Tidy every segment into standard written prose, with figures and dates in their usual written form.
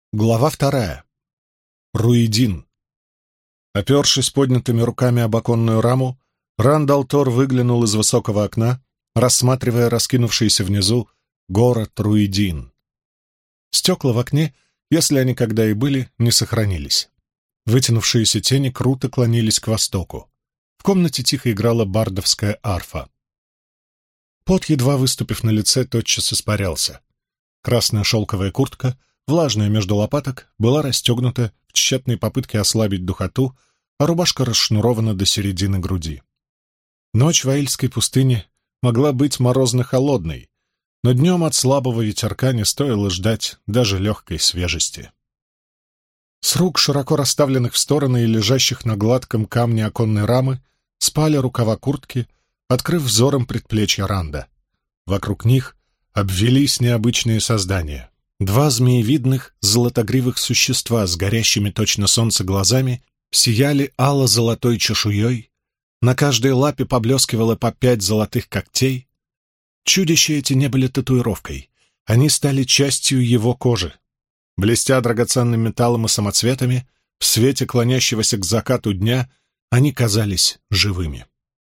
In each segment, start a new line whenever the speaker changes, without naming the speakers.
Глава 2. Руидин. Опершись поднятыми руками об оконную раму, Рандалтор выглянул из высокого окна, рассматривая раскинувшийся внизу город Руидин. Стекла в окне, если они когда и были, не сохранились. Вытянувшиеся тени круто клонились к востоку. В комнате тихо играла бардовская арфа. Пот, едва выступив на лице, тотчас испарялся. Красная шелковая куртка, влажная между лопаток, была расстегнута в тщетной попытке ослабить духоту, а рубашка расшнурована до середины груди. Ночь в Аильской пустыне могла быть морозно-холодной, но днем от слабого ветерка не стоило ждать даже легкой свежести. С рук, широко расставленных в стороны и лежащих на гладком камне оконной рамы, спали рукава куртки, открыв взором предплечья Ранда. Вокруг них обвелись необычные создания. Два змеевидных золотогривых существа с горящими точно солнце глазами сияли ало-золотой чешуей, на каждой лапе поблескивало по 5 золотых когтей. Чудища эти не были татуировкой, они стали частью его кожи. Блестя драгоценным металлом и самоцветами, в свете клонящегося к закату дня, они казались живыми.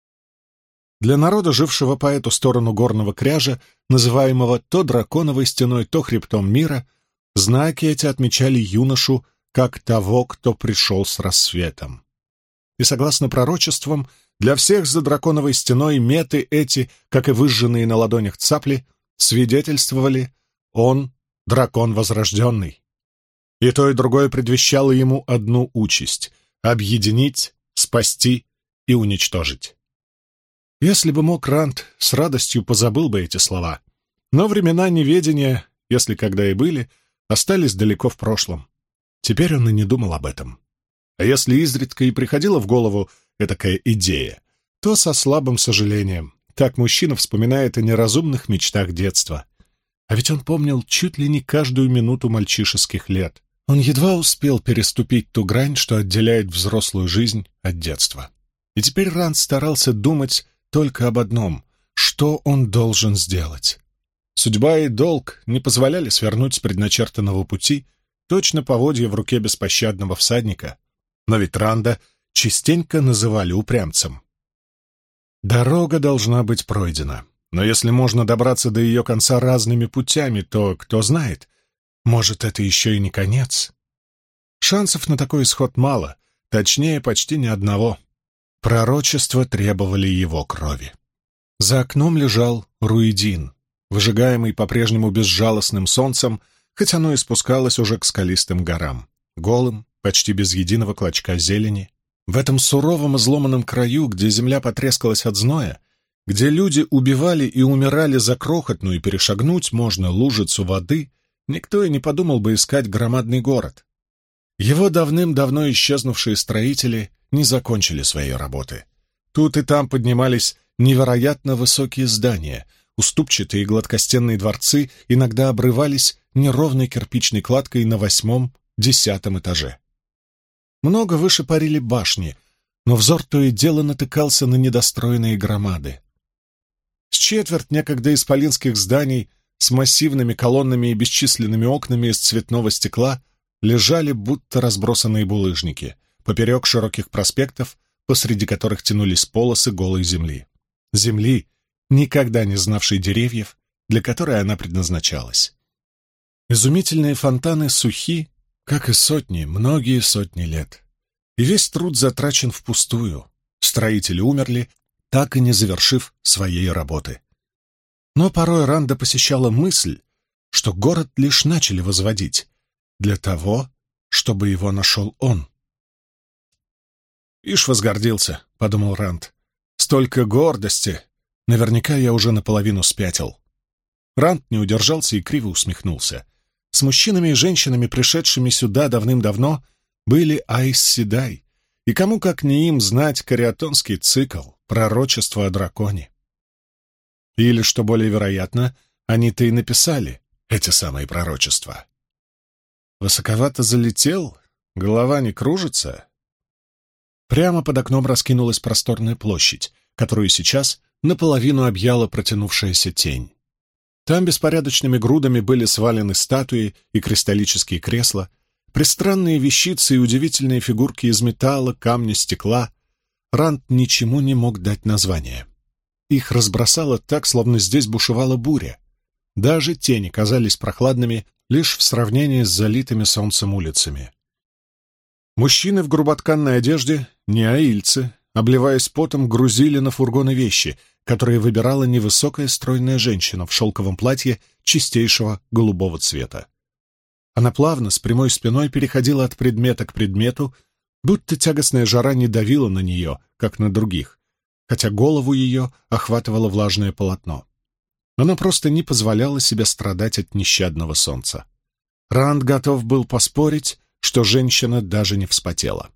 Для народа, жившего по эту сторону горного кряжа, называемого то драконовой стеной, то хребтом мира, знаки эти отмечали юношу как того, кто пришел с рассветом. И, согласно пророчествам, для всех за драконовой стеной меты эти, как и выжженные на ладонях цапли, свидетельствовали: он — дракон возрожденный. И то, и другое предвещало ему одну участь — объединить, спасти и уничтожить. Если бы мог, Ранд с радостью позабыл бы эти слова. Но времена неведения, если когда и были, остались далеко в прошлом. Теперь он и не думал об этом. А если изредка и приходила в голову этакая идея, то со слабым сожалением. Так мужчина вспоминает о неразумных мечтах детства. А ведь он помнил чуть ли не каждую минуту мальчишеских лет. Он едва успел переступить ту грань, что отделяет взрослую жизнь от детства. И теперь Ранд старался думать только об одном — что он должен сделать. Судьба и долг не позволяли свернуть с предначертанного пути, точно поводья в руке беспощадного всадника, но ведь Ранда частенько называли упрямцем. Дорога должна быть пройдена, но если можно добраться до ее конца разными путями, то, кто знает, может, это еще и не конец. Шансов на такой исход мало, точнее, почти ни одного. Пророчества требовали его крови. За окном лежал Руидин, выжигаемый по-прежнему безжалостным солнцем, хоть оно и спускалось уже к скалистым горам, голым, почти без единого клочка зелени. В этом суровом изломанном краю, где земля потрескалась от зноя, где люди убивали и умирали за крохотную и перешагнуть можно лужицу воды, никто и не подумал бы искать громадный город. Его давным-давно исчезнувшие строители не закончили своей работы. Тут и там поднимались невероятно высокие здания, уступчатые гладкостенные дворцы иногда обрывались неровной кирпичной кладкой на 8-10 этаже. Много выше парили башни, но взор то и дело натыкался на недостроенные громады. С четверть некогда исполинских зданий с массивными колоннами и бесчисленными окнами из цветного стекла лежали будто разбросанные булыжники поперек широких проспектов, посреди которых тянулись полосы голой земли. Земли, никогда не знавшей деревьев, для которой она предназначалась. Изумительные фонтаны сухи, как и многие сотни лет. И весь труд затрачен впустую. Строители умерли, так и не завершив своей работы. Но порой Ранда посещала мысль, что город лишь начали возводить для того, чтобы его нашел он. «Ишь возгордился», — подумал Ранд. «Столько гордости! Наверняка я уже наполовину спятил». Ранд не удержался и криво усмехнулся. С мужчинами и женщинами, пришедшими сюда давным-давно, были Аис Седай, и кому как не им знать кариатонский цикл, пророчество о драконе. Или, что более вероятно, они-то и написали эти самые пророчества. Высоковато залетел, голова не кружится. Прямо под окном раскинулась просторная площадь, которую сейчас наполовину объяла протянувшаяся тень. Там беспорядочными грудами были свалены статуи и кристаллические кресла, пристранные вещицы и удивительные фигурки из металла, камня, стекла. Ранд ничему не мог дать название. Их разбросало так, словно здесь бушевала буря. Даже тени казались прохладными лишь в сравнении с залитыми солнцем улицами. Мужчины в груботканной одежде, не аильцы, обливаясь потом, грузили на фургоны вещи, которые выбирала невысокая стройная женщина в шелковом платье чистейшего голубого цвета. Она плавно, с прямой спиной переходила от предмета к предмету, будто тягостная жара не давила на нее, как на других, хотя голову ее охватывало влажное полотно. Она просто не позволяла себе страдать от нещадного солнца. Ранд готов был поспорить, что женщина даже не вспотела.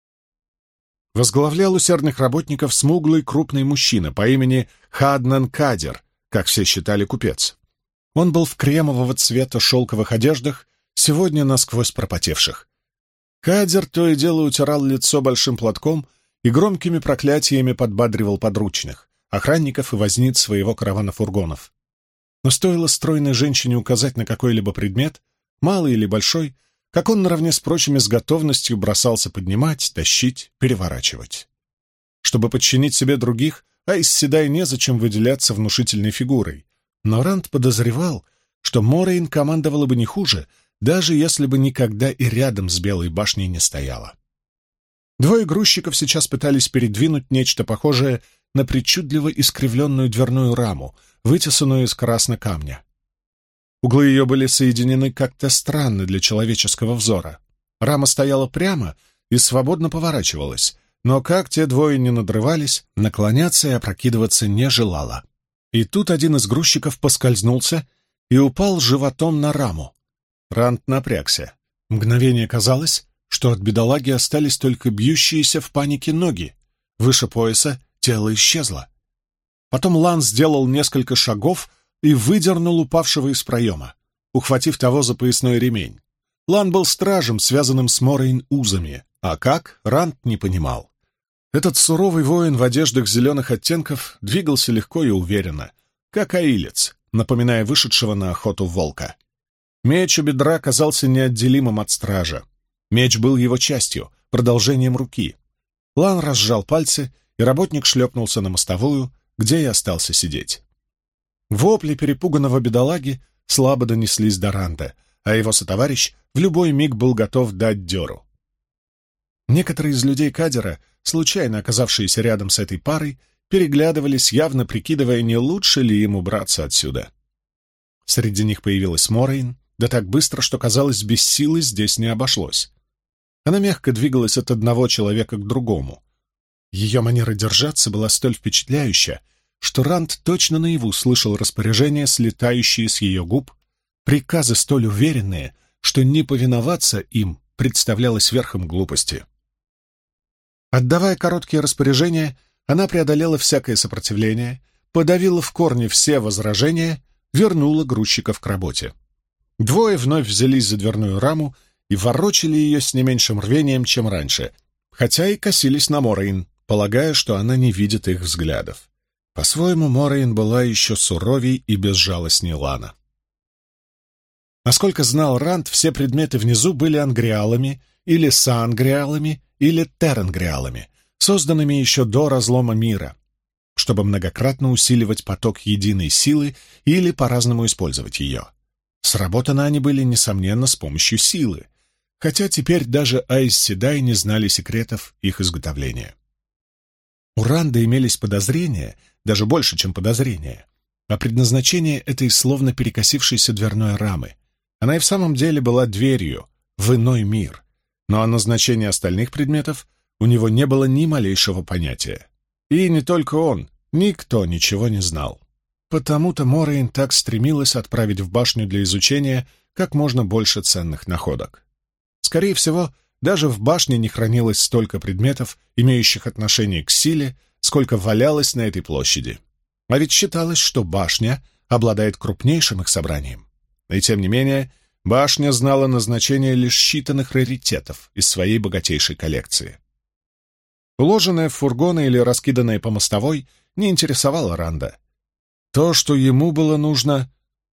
Возглавлял усердных работников смуглый крупный мужчина по имени Хаднан Кадир, как все считали купец. Он был в кремового цвета шелковых одеждах, сегодня насквозь пропотевших. Кадир то и дело утирал лицо большим платком и громкими проклятиями подбадривал подручных, охранников и возниц своего каравана фургонов. Но стоило стройной женщине указать на какой-либо предмет, малый или большой, как он наравне с прочими с готовностью бросался поднимать, тащить, переворачивать. Чтобы подчинить себе других, Айс Седай незачем выделяться внушительной фигурой, но Ранд подозревал, что Морейн командовала бы не хуже, даже если бы никогда и рядом с Белой башней не стояла. Двое грузчиков сейчас пытались передвинуть нечто похожее на причудливо искривленную дверную раму, вытесанную из красного камня. Углы ее были соединены как-то странно для человеческого взора. Рама стояла прямо и свободно поворачивалась, но как те двое не надрывались, наклоняться и опрокидываться не желала. И тут один из грузчиков поскользнулся и упал животом на раму. Ранд напрягся. Мгновение казалось, что от бедолаги остались только бьющиеся в панике ноги. Выше пояса тело исчезло. Потом Лан сделал несколько шагов и выдернул упавшего из проема, ухватив того за поясной ремень. Лан был стражем, связанным с Морейн узами, а как, Ранд не понимал. Этот суровый воин в одеждах зеленых оттенков двигался легко и уверенно, как аилец, напоминая вышедшего на охоту волка. Меч у бедра казался неотделимым от стража. Меч был его частью, продолжением руки. Лан разжал пальцы, и работник шлепнулся на мостовую, где и остался сидеть. Вопли перепуганного бедолаги слабо донеслись до Ранда, а его сотоварищ в любой миг был готов дать дёру. Некоторые из людей Кадира, случайно оказавшиеся рядом с этой парой, переглядывались, явно прикидывая, не лучше ли им убраться отсюда. Среди них появилась Морейн, да так быстро, что, казалось, без силы здесь не обошлось. Она мягко двигалась от одного человека к другому. Ее манера держаться была столь впечатляющая, что Ранд точно наяву слышал распоряжения, слетающие с ее губ, приказы столь уверенные, что не повиноваться им представлялось верхом глупости. Отдавая короткие распоряжения, она преодолела всякое сопротивление, подавила в корне все возражения, вернула грузчиков к работе. Двое вновь взялись за дверную раму и ворочали ее с не меньшим рвением, чем раньше, хотя и косились на Морейн, полагая, что она не видит их взглядов. По-своему, Морейн была еще суровей и безжалостней Лана. Насколько знал Ранд, все предметы внизу были ангриалами, или саангриалами, или теренгриалами, созданными еще до разлома мира, чтобы многократно усиливать поток единой силы или по-разному использовать ее. Сработаны они были, несомненно, с помощью силы, хотя теперь даже Айс Седай не знали секретов их изготовления. У Ранда имелись подозрения, даже больше, чем подозрения, о предназначении этой словно перекосившейся дверной рамы. Она и в самом деле была дверью в иной мир, но о назначении остальных предметов у него не было ни малейшего понятия. И не только он, никто ничего не знал. Потому-то Морейн так стремилась отправить в башню для изучения как можно больше ценных находок. Скорее всего, даже в башне не хранилось столько предметов, имеющих отношение к силе, сколько валялось на этой площади. А ведь считалось, что башня обладает крупнейшим их собранием. И тем не менее, башня знала назначение лишь считанных раритетов из своей богатейшей коллекции. Уложенное в фургоны или раскиданное по мостовой, не интересовало Ранда. То, что ему было нужно,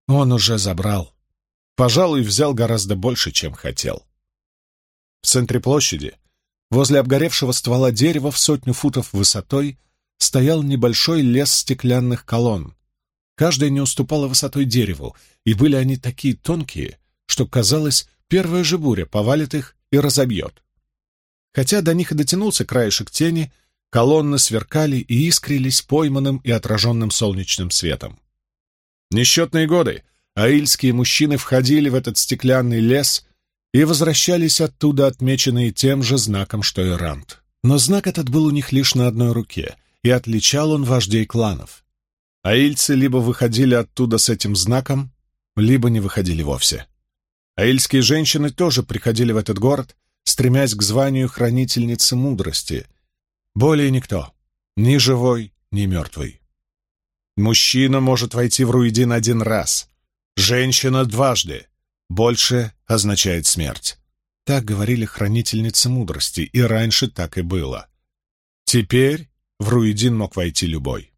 Он уже забрал. Пожалуй, взял гораздо больше, чем хотел. В центре площади, возле обгоревшего ствола дерева в 100 футов высотой, стоял небольшой лес стеклянных колонн. Каждая не уступала высотой дереву, и были они такие тонкие, что, казалось, первая же буря повалит их и разобьет. Хотя до них и дотянулся краешек тени, колонны сверкали и искрились пойманным и отраженным солнечным светом. Несчетные годы аильские мужчины входили в этот стеклянный лес и возвращались оттуда, отмеченные тем же знаком, что и Ранд. Но знак этот был у них лишь на одной руке, и отличал он вождей кланов. Аильцы либо выходили оттуда с этим знаком, либо не выходили вовсе. Аильские женщины тоже приходили в этот город, стремясь к званию хранительницы мудрости. Более никто, ни живой, ни мертвый. Мужчина может войти в Руидин один раз, женщина дважды. Больше означает смерть. Так говорили хранительницы мудрости, и раньше так и было. Теперь в Руидин мог войти любой.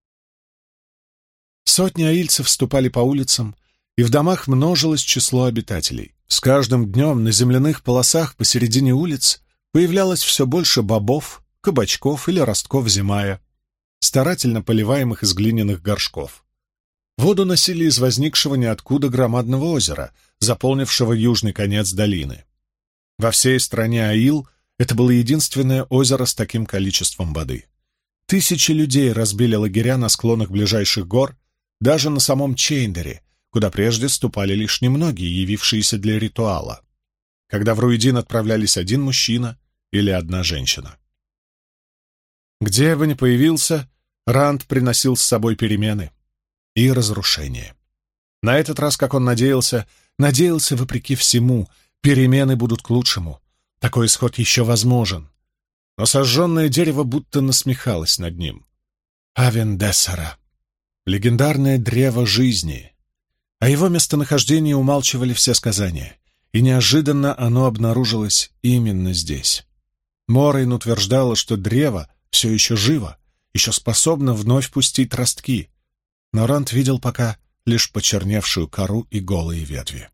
Сотни аильцев вступали по улицам, и в домах множилось число обитателей. С каждым днем на земляных полосах посередине улиц появлялось все больше бобов, кабачков или ростков зимая, старательно поливаемых из глиняных горшков. Воду носили из возникшего ниоткуда громадного озера, заполнившего южный конец долины. Во всей стране Аил это было единственное озеро с таким количеством воды. Тысячи людей разбили лагеря на склонах ближайших гор, даже на самом Чейндере, куда прежде ступали лишь немногие, явившиеся для ритуала, когда в Руидин отправлялись один мужчина или одна женщина. Где бы ни появился, Ранд приносил с собой перемены и разрушение. На этот раз, как он надеялся вопреки всему, перемены будут к лучшему. Такой исход еще возможен. Но сожженное дерево будто насмехалось над ним. Авендесара. Легендарное древо жизни. О его местонахождении умалчивали все сказания, и неожиданно оно обнаружилось именно здесь. Морейн утверждала, что древо все еще живо, еще способно вновь пустить ростки, но Ранд видел пока лишь почерневшую кору и голые ветви.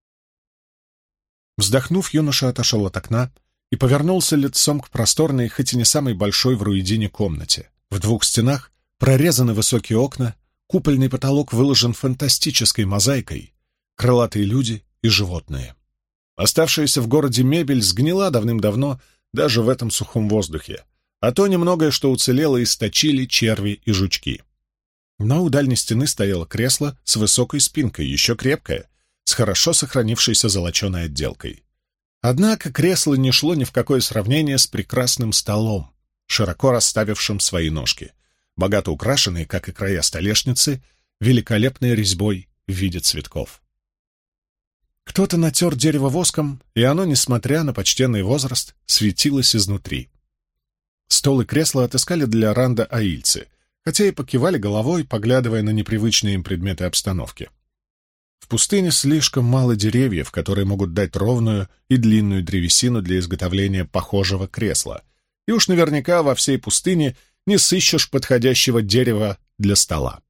Вздохнув, юноша отошел от окна и повернулся лицом к просторной, хоть и не самой большой в Руидине комнате. В 2 стенах прорезаны высокие окна, купольный потолок выложен фантастической мозаикой, крылатые люди и животные. Оставшаяся в городе мебель сгнила давным-давно даже в этом сухом воздухе, а то немногое, что уцелело, источили черви и жучки. Но у дальней стены стояло кресло с высокой спинкой, еще крепкое, с хорошо сохранившейся золоченой отделкой. Однако кресло не шло ни в какое сравнение с прекрасным столом, широко расставившим свои ножки, богато украшенные, как и края столешницы, великолепной резьбой в виде цветков. Кто-то натер дерево воском, и оно, несмотря на почтенный возраст, светилось изнутри. Стол и кресло отыскали для Ранда аильцы, хотя и покивали головой, поглядывая на непривычные им предметы обстановки. В пустыне слишком мало деревьев, которые могут дать ровную и длинную древесину для изготовления похожего кресла, и уж наверняка во всей пустыне не сыщешь подходящего дерева для стола.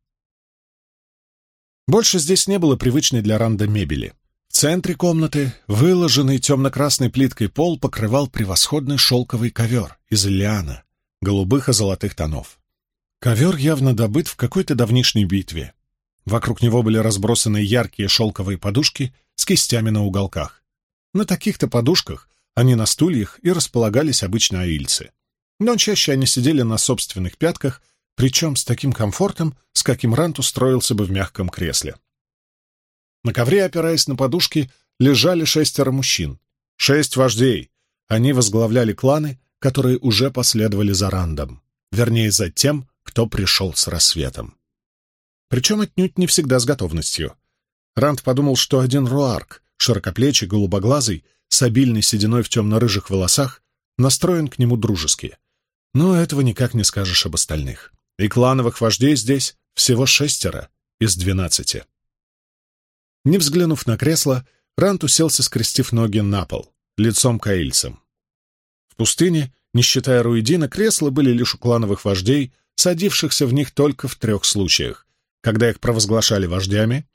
Больше здесь не было привычной для Ранда мебели. В центре комнаты, выложенный темно-красной плиткой пол, покрывал превосходный шелковый ковер из лиана, голубых и золотых тонов. Ковер явно добыт в какой-то давнишней битве. Вокруг него были разбросаны яркие шелковые подушки с кистями на уголках. На таких-то подушках, а не на стульях, и располагались обычно аильцы. Но чаще они сидели на собственных пятках, причем с таким комфортом, с каким Ранд устроился бы в мягком кресле. На ковре, опираясь на подушки, лежали 6 мужчин. 6 вождей. Они возглавляли кланы, которые уже последовали за Рандом. Вернее, за тем, кто пришел с рассветом. Причем отнюдь не всегда с готовностью. Ранд подумал, что один руарк, широкоплечий, голубоглазый, с обильной сединой в темно-рыжих волосах, настроен к нему дружески. Но этого никак не скажешь об остальных. И клановых вождей здесь всего 6 из 12. Не взглянув на кресло, Ранд уселся, скрестив ноги на пол, лицом к аильцам. В пустыне, не считая Руидина, кресла были лишь у клановых вождей, садившихся в них только в 3 случаях: когда их провозглашали вождями,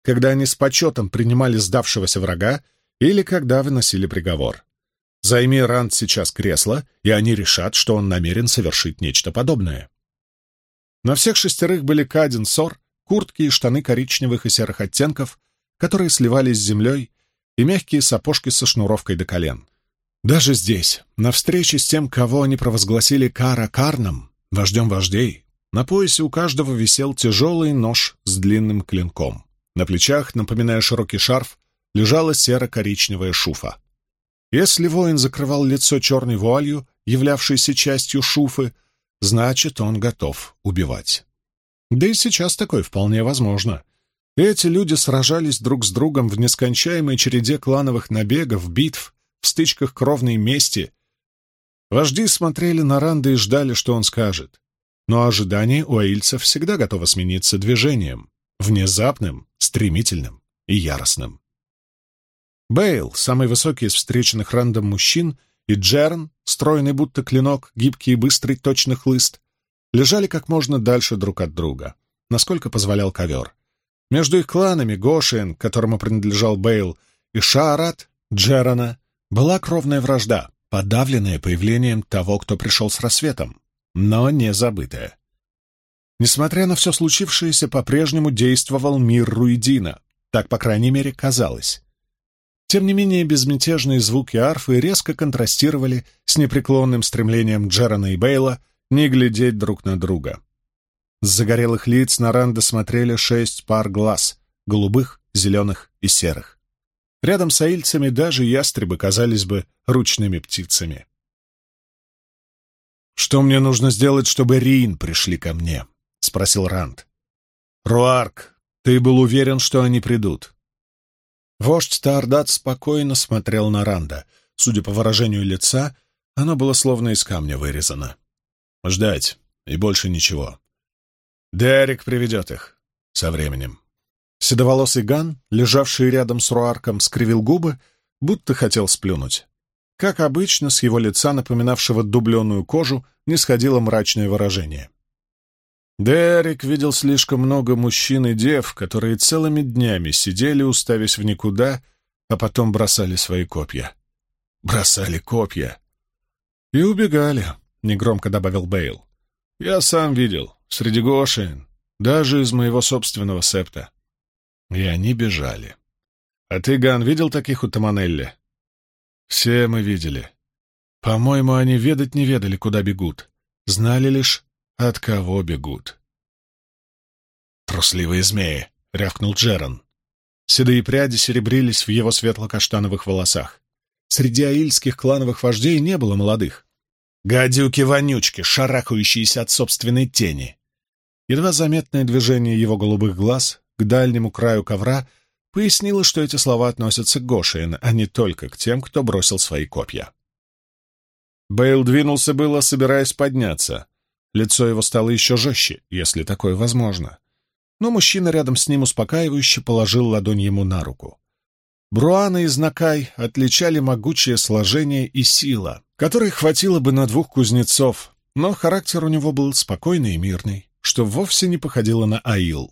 когда они с почетом принимали сдавшегося врага или когда выносили приговор. Займи Ранд сейчас кресло, и они решат, что он намерен совершить нечто подобное. На всех 6 были каден-сор, куртки и штаны коричневых и серых оттенков, которые сливались с землей, и мягкие сапожки со шнуровкой до колен. Даже здесь, на встрече с тем, кого они провозгласили Кара-Карном, вождем вождей, на поясе у каждого висел тяжелый нож с длинным клинком. На плечах, напоминая широкий шарф, лежала серо-коричневая шуфа. Если воин закрывал лицо черной вуалью, являвшейся частью шуфы, значит, он готов убивать. Да и сейчас такое вполне возможно. Эти люди сражались друг с другом в нескончаемой череде клановых набегов, битв, в стычках кровной мести. Вожди смотрели на Ранда и ждали, что он скажет. Но ожидание у аильцев всегда готово смениться движением, внезапным, стремительным и яростным. Бейл, самый высокий из встреченных Рандом мужчин, и Джерн, стройный будто клинок, гибкий и быстрый, точно хлыст, лежали как можно дальше друг от друга, насколько позволял ковер. Между их кланами Гошиен, которому принадлежал Бейл, и Шаарат, Джерана, была кровная вражда, подавленная появлением того, кто пришел с рассветом, но не забытая. Несмотря на все случившееся, по-прежнему действовал мир Руидина, так, по крайней мере, казалось. Тем не менее, безмятежные звуки арфы резко контрастировали с непреклонным стремлением Джерана и Бейла не глядеть друг на друга. С загорелых лиц на Ранда смотрели 6 пар глаз — голубых, зеленых и серых. Рядом с аильцами даже ястребы казались бы ручными птицами. «Что мне нужно сделать, чтобы Риин пришли ко мне?» — спросил Ранд. «Руарк, ты был уверен, что они придут?» Вождь Таордат спокойно смотрел на Ранда. Судя по выражению лица, оно было словно из камня вырезано. «Ждать, и больше ничего. Дерек приведет их со временем». Седоволосый Ган, лежавший рядом с Руарком, скривил губы, будто хотел сплюнуть. Как обычно, с его лица, напоминавшего дубленую кожу, не сходило мрачное выражение. Дерек видел слишком много мужчин и дев, которые целыми днями сидели, уставясь в никуда, а потом бросали свои копья. Бросали копья. «И убегали», — негромко добавил Бейл. «Я сам видел, среди Гошиен, даже из моего собственного септа. И они бежали. А ты, Ган, видел таких у Таманелли?» «Все мы видели. По-моему, они ведать не ведали, куда бегут. Знали лишь, от кого бегут». «Трусливые змеи!» — рявкнул Джеран. Седые пряди серебрились в его светло-каштановых волосах. Среди аильских клановых вождей не было молодых. Гадюки-вонючки, шарахающиеся от собственной тени. Едва заметное движение его голубых глаз к дальнему краю ковра пояснило, что эти слова относятся к Гошиен, а не только к тем, кто бросил свои копья. Бейл двинулся было, собираясь подняться. Лицо его стало еще жестче, если такое возможно. Но мужчина рядом с ним успокаивающе положил ладонь ему на руку. Бруана и Знакай отличали могучее сложение и сила, которой хватило бы на 2 кузнецов, но характер у него был спокойный и мирный, что вовсе не походило на Аил.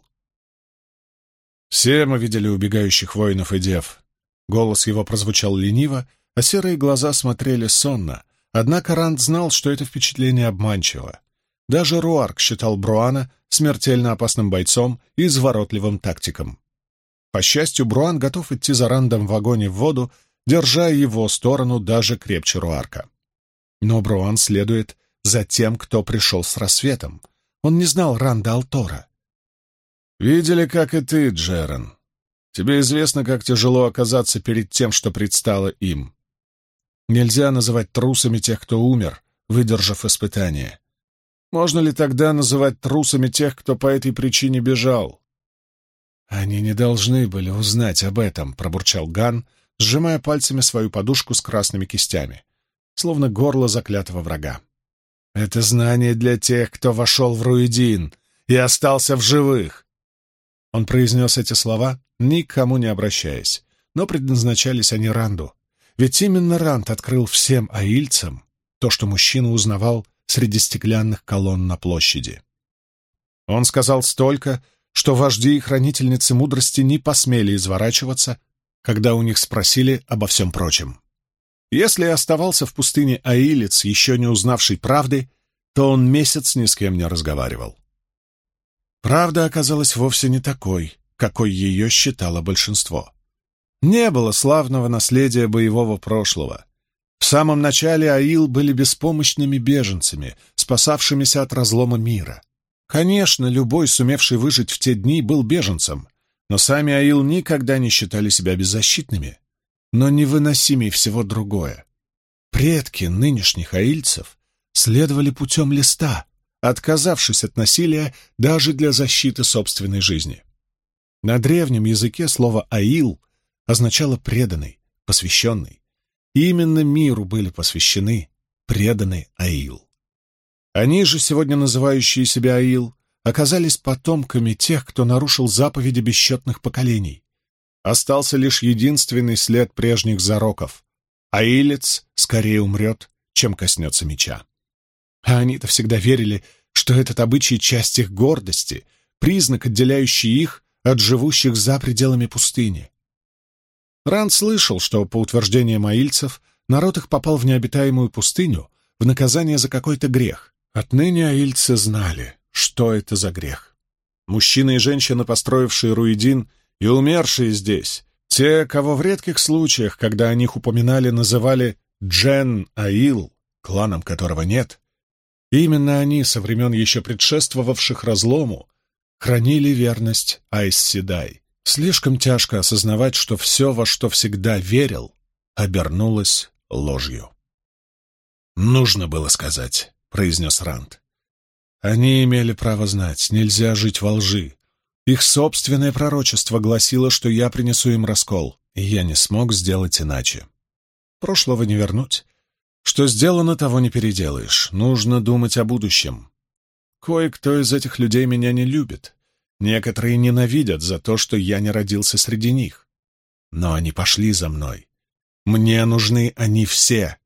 «Все мы видели убегающих воинов и дев». Голос его прозвучал лениво, а серые глаза смотрели сонно, однако Ранд знал, что это впечатление обманчиво. Даже Руарк считал Бруана смертельно опасным бойцом и изворотливым тактиком. По счастью, Бруан готов идти за Рандом в огонь и в воду, держа его сторону даже крепче Руарка. Но Бруан следует за тем, кто пришел с рассветом. Он не знал Ранда Алтора. «Видели, как и ты, Джеран. Тебе известно, как тяжело оказаться перед тем, что предстало им. Нельзя называть трусами тех, кто умер, выдержав испытание. Можно ли тогда называть трусами тех, кто по этой причине бежал?» «Они не должны были узнать об этом», — пробурчал Ган, сжимая пальцами свою подушку с красными кистями, словно горло заклятого врага. «Это знание для тех, кто вошел в Руидин и остался в живых». Он произнес эти слова, никому не обращаясь, но предназначались они Ранду, ведь именно Ранд открыл всем аильцам то, что мужчина узнавал среди стеклянных колонн на площади. Он сказал столько, что вожди и хранительницы мудрости не посмели изворачиваться, когда у них спросили обо всем прочем. Если оставался в пустыне аилец, еще не узнавший правды, то он месяц ни с кем не разговаривал. Правда оказалась вовсе не такой, какой ее считало большинство. Не было славного наследия боевого прошлого. В самом начале аил были беспомощными беженцами, спасавшимися от разлома мира. Конечно, любой, сумевший выжить в те дни, был беженцем, но сами аил никогда не считали себя беззащитными. Но невыносимей всего другое. Предки нынешних аильцев следовали путем листа, отказавшись от насилия даже для защиты собственной жизни. На древнем языке слово «аил» означало «преданный», «посвященный». И именно миру были посвящены, преданы аил. Они же, сегодня называющие себя аил, оказались потомками тех, кто нарушил заповеди бесчетных поколений. Остался лишь единственный след прежних зароков. Аилец скорее умрет, чем коснется меча. А они-то всегда верили, что этот обычай — часть их гордости, признак, отделяющий их от живущих за пределами пустыни. Ранд слышал, что, по утверждениям аильцев, народ их попал в необитаемую пустыню в наказание за какой-то грех. Отныне аильцы знали, что это за грех. Мужчины и женщины, построившие Руидин и умершие здесь, те, кого в редких случаях, когда о них упоминали, называли Джен-Аил, кланом которого нет, именно они, со времен еще предшествовавших разлому, хранили верность Айс-Седай. Слишком тяжко осознавать, что все, во что всегда верил, обернулось ложью. «Нужно было сказать», — произнес Ранд. «Они имели право знать, нельзя жить во лжи. Их собственное пророчество гласило, что я принесу им раскол, и я не смог сделать иначе. Прошлого не вернуть. Что сделано, того не переделаешь. Нужно думать о будущем. Кое-кто из этих людей меня не любит. Некоторые ненавидят за то, что я не родился среди них. Но они пошли за мной. Мне нужны они все».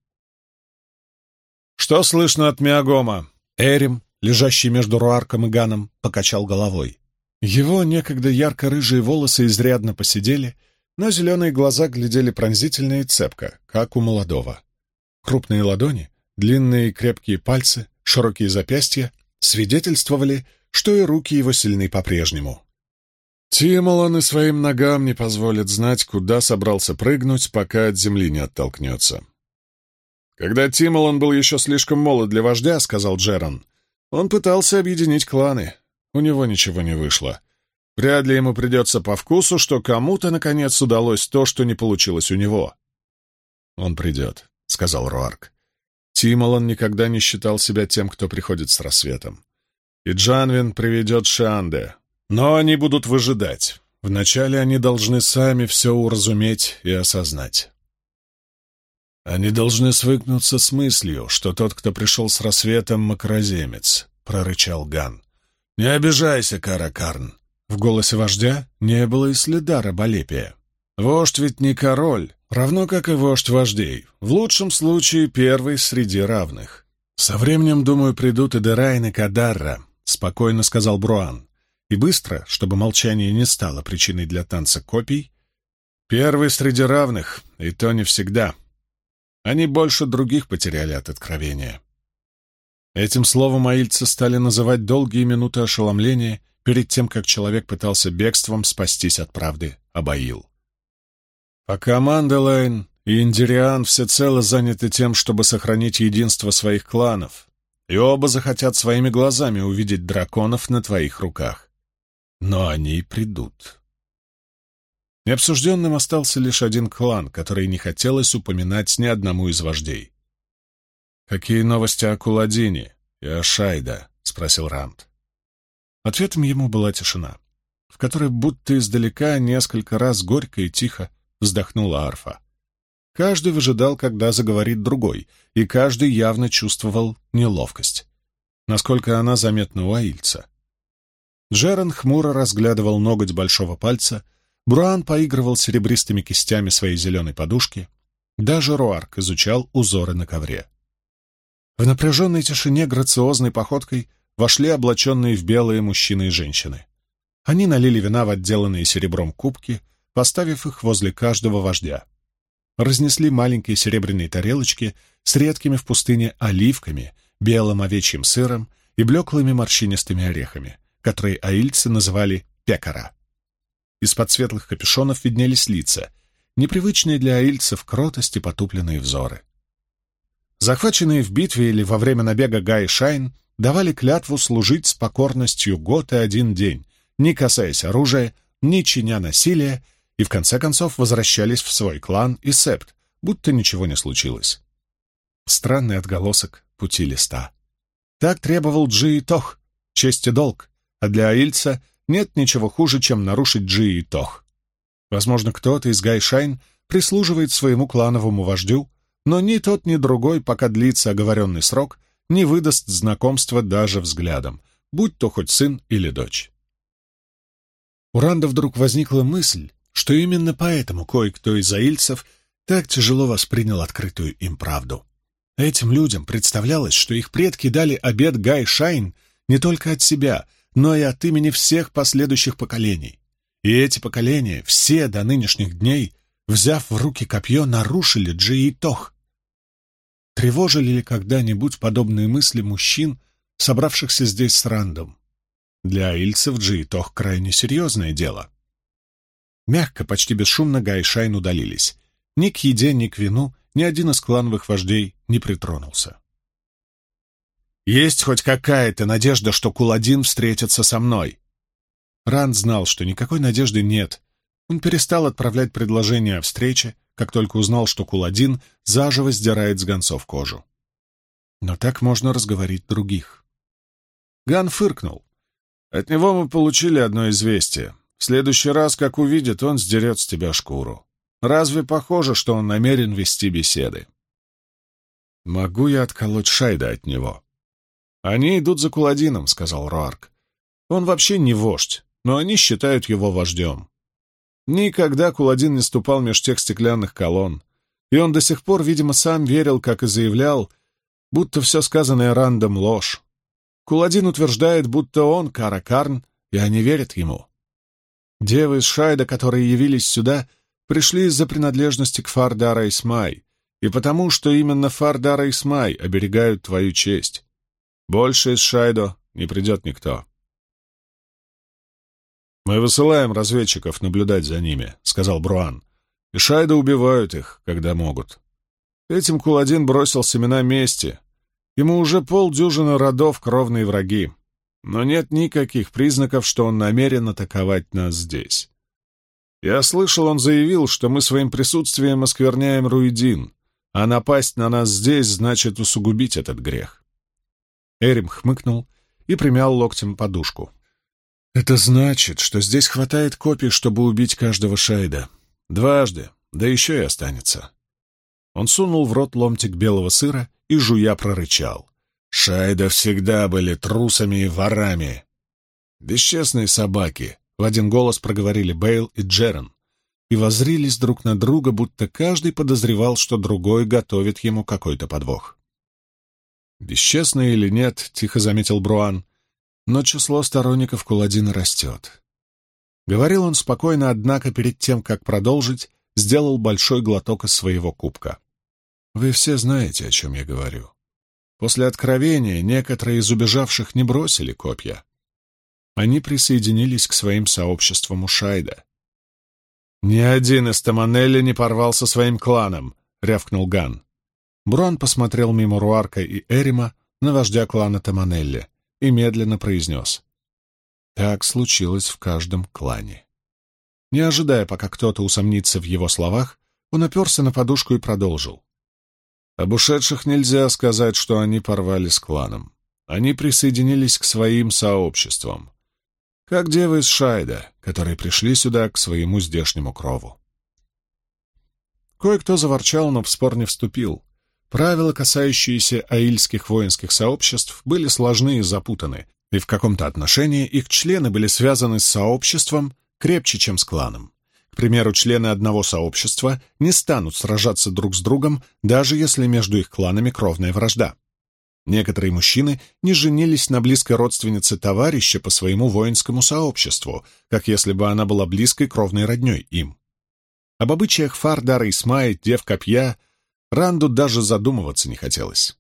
«Что слышно от Миагома?» Эрим, лежащий между Руарком и Ганом, покачал головой. Его некогда ярко-рыжие волосы изрядно поседели, но зеленые глаза глядели пронзительно и цепко, как у молодого. Крупные ладони, длинные крепкие пальцы, широкие запястья свидетельствовали, что и руки его сильны по-прежнему. Тимолан и своим ногам не позволит знать, куда собрался прыгнуть, пока от земли не оттолкнется. «Когда Тимолан был еще слишком молод для вождя, — сказал Джерон, — он пытался объединить кланы. У него ничего не вышло. Вряд ли ему придется по вкусу, что кому-то, наконец, удалось то, что не получилось у него». «Он придет», — сказал Руарк. «Тимолан никогда не считал себя тем, кто приходит с рассветом. И Джанвин приведет Шианде. Но они будут выжидать. Вначале они должны сами все уразуметь и осознать. Они должны свыкнуться с мыслью, что тот, кто пришел с рассветом, макроземец», — прорычал Ган. «Не обижайся, Каракарн». В голосе вождя не было и следа раболепия. Вождь ведь не король, равно как и вождь вождей. В лучшем случае первый среди равных. «Со временем, думаю, придут и Дерайн, и Кадарра», — спокойно сказал Бруан. И быстро, чтобы молчание не стало причиной для танца копий, «Первый среди равных, и то не всегда. Они больше других потеряли от откровения». Этим словом аильцы стали называть долгие минуты ошеломления перед тем, как человек пытался бегством спастись от правды об Аил. Пока Манделайн и Индириан всецело заняты тем, чтобы сохранить единство своих кланов, и оба захотят своими глазами увидеть драконов на твоих руках. Но они придут. Необсужденным остался лишь один клан, который не хотелось упоминать ни одному из вождей. «Какие новости о Куладине и о Шайда?» — спросил Ранд. Ответом ему была тишина, в которой будто издалека несколько раз горько и тихо вздохнула арфа. Каждый выжидал, когда заговорит другой, и каждый явно чувствовал неловкость. Насколько она заметна у аильца. Джерон хмуро разглядывал ноготь большого пальца, Бруан поигрывал серебристыми кистями своей зеленой подушки, даже Руарк изучал узоры на ковре. В напряженной тишине грациозной походкой вошли облаченные в белые мужчины и женщины. Они налили вина в отделанные серебром кубки, поставив их возле каждого вождя. Разнесли маленькие серебряные тарелочки с редкими в пустыне оливками, белым овечьим сыром и блеклыми морщинистыми орехами, которые аильцы называли пекара. Из-под светлых капюшонов виднелись лица, непривычные для аильцев кротость и потупленные взоры. Захваченные в битве или во время набега Гаи-Шайн давали клятву служить с покорностью год и один день, не касаясь оружия, не чиня насилия, и в конце концов возвращались в свой клан и септ, будто ничего не случилось. Странный отголосок пути листа. Так требовал Джи-Тох, честь и долг, а для аильца нет ничего хуже, чем нарушить Джи-Тох. Возможно, кто-то из Гаи-Шайн прислуживает своему клановому вождю, но ни тот, ни другой, пока длится оговоренный срок, не выдаст знакомства даже взглядом, будь то хоть сын или дочь. У Ранда вдруг возникла мысль, что именно поэтому кое-кто из аильцев так тяжело воспринял открытую им правду. Этим людям представлялось, что их предки дали обет Гаи-Шайн не только от себя, но и от имени всех последующих поколений. И эти поколения, все до нынешних дней, взяв в руки копье, нарушили Джи-Тох. Тревожили ли когда-нибудь подобные мысли мужчин, собравшихся здесь с Рандом? Для аильцев Джи-Тох крайне серьезное дело. Мягко, почти бесшумно Гаи-Шайн удалились. Ни к еде, ни к вину ни один из клановых вождей не притронулся. «Есть хоть какая-то надежда, что Куладин встретится со мной?» Ранд знал, что никакой надежды нет. Он перестал отправлять предложения о встрече, как только узнал, что Куладин заживо сдирает с гонцов кожу. Но так можно разговорить других. Ган фыркнул. «От него мы получили одно известие. В следующий раз, как увидит, он сдерет с тебя шкуру. Разве похоже, что он намерен вести беседы?» «Могу я отколоть Шайда от него?» «Они идут за Куладином», — сказал Руарк. «Он вообще не вождь, но они считают его вождем. Никогда Куладин не ступал меж тех стеклянных колонн, и он до сих пор, видимо, сам верил, как и заявлял, будто все сказанное Рандом — ложь. Куладин утверждает, будто он Кара-Карн, и они верят ему. Девы из Шайда, которые явились сюда, пришли из-за принадлежности к Фар-Дара-Исмай, и потому, что именно Фар-Дара-Исмай оберегают твою честь. Больше из Шайдо не придет никто». «Мы высылаем разведчиков наблюдать за ними», — сказал Бруан. «И Шайдо убивают их, когда могут. Этим Куладин бросил семена мести. Ему уже полдюжины родов кровные враги, но нет никаких признаков, что он намерен атаковать нас здесь. Я слышал, он заявил, что мы своим присутствием оскверняем Руидин, а напасть на нас здесь значит усугубить этот грех». Эрим хмыкнул и примял локтем подушку. «Это значит, что здесь хватает копий, чтобы убить каждого Шайда. Дважды, да еще и останется». Он сунул в рот ломтик белого сыра и, жуя, прорычал. «Шайда всегда были трусами и ворами». «Бесчестные собаки», — в один голос проговорили Бейл и Джерен, и воззрились друг на друга, будто каждый подозревал, что другой готовит ему какой-то подвох. «Бесчестные или нет», — тихо заметил Бруан, но число сторонников Куладина растет. Говорил он спокойно, однако перед тем, как продолжить, сделал большой глоток из своего кубка. «Вы все знаете, о чем я говорю. После откровения некоторые из убежавших не бросили копья. Они присоединились к своим сообществам у Шайда». «Ни один из Таманелли не порвал со своим кланом», — рявкнул Ган. Бруан посмотрел мимо Руарка и Эрима на вождя клана Таманелли и медленно произнес: «Так случилось в каждом клане». Не ожидая, пока кто-то усомнится в его словах, он оперся на подушку и продолжил. «Об ушедших нельзя сказать, что они порвали с кланом. Они присоединились к своим сообществам, как девы из Шайда, которые пришли сюда к своему здешнему крову». Кое-кто заворчал, но в спор не вступил. Правила, касающиеся аильских воинских сообществ, были сложны и запутаны, и в каком-то отношении их члены были связаны с сообществом крепче, чем с кланом. К примеру, члены одного сообщества не станут сражаться друг с другом, даже если между их кланами кровная вражда. Некоторые мужчины не женились на близкой родственнице товарища по своему воинскому сообществу, как если бы она была близкой кровной родней им. Об обычаях Фардара и Смай, дев копья, Ранду даже задумываться не хотелось.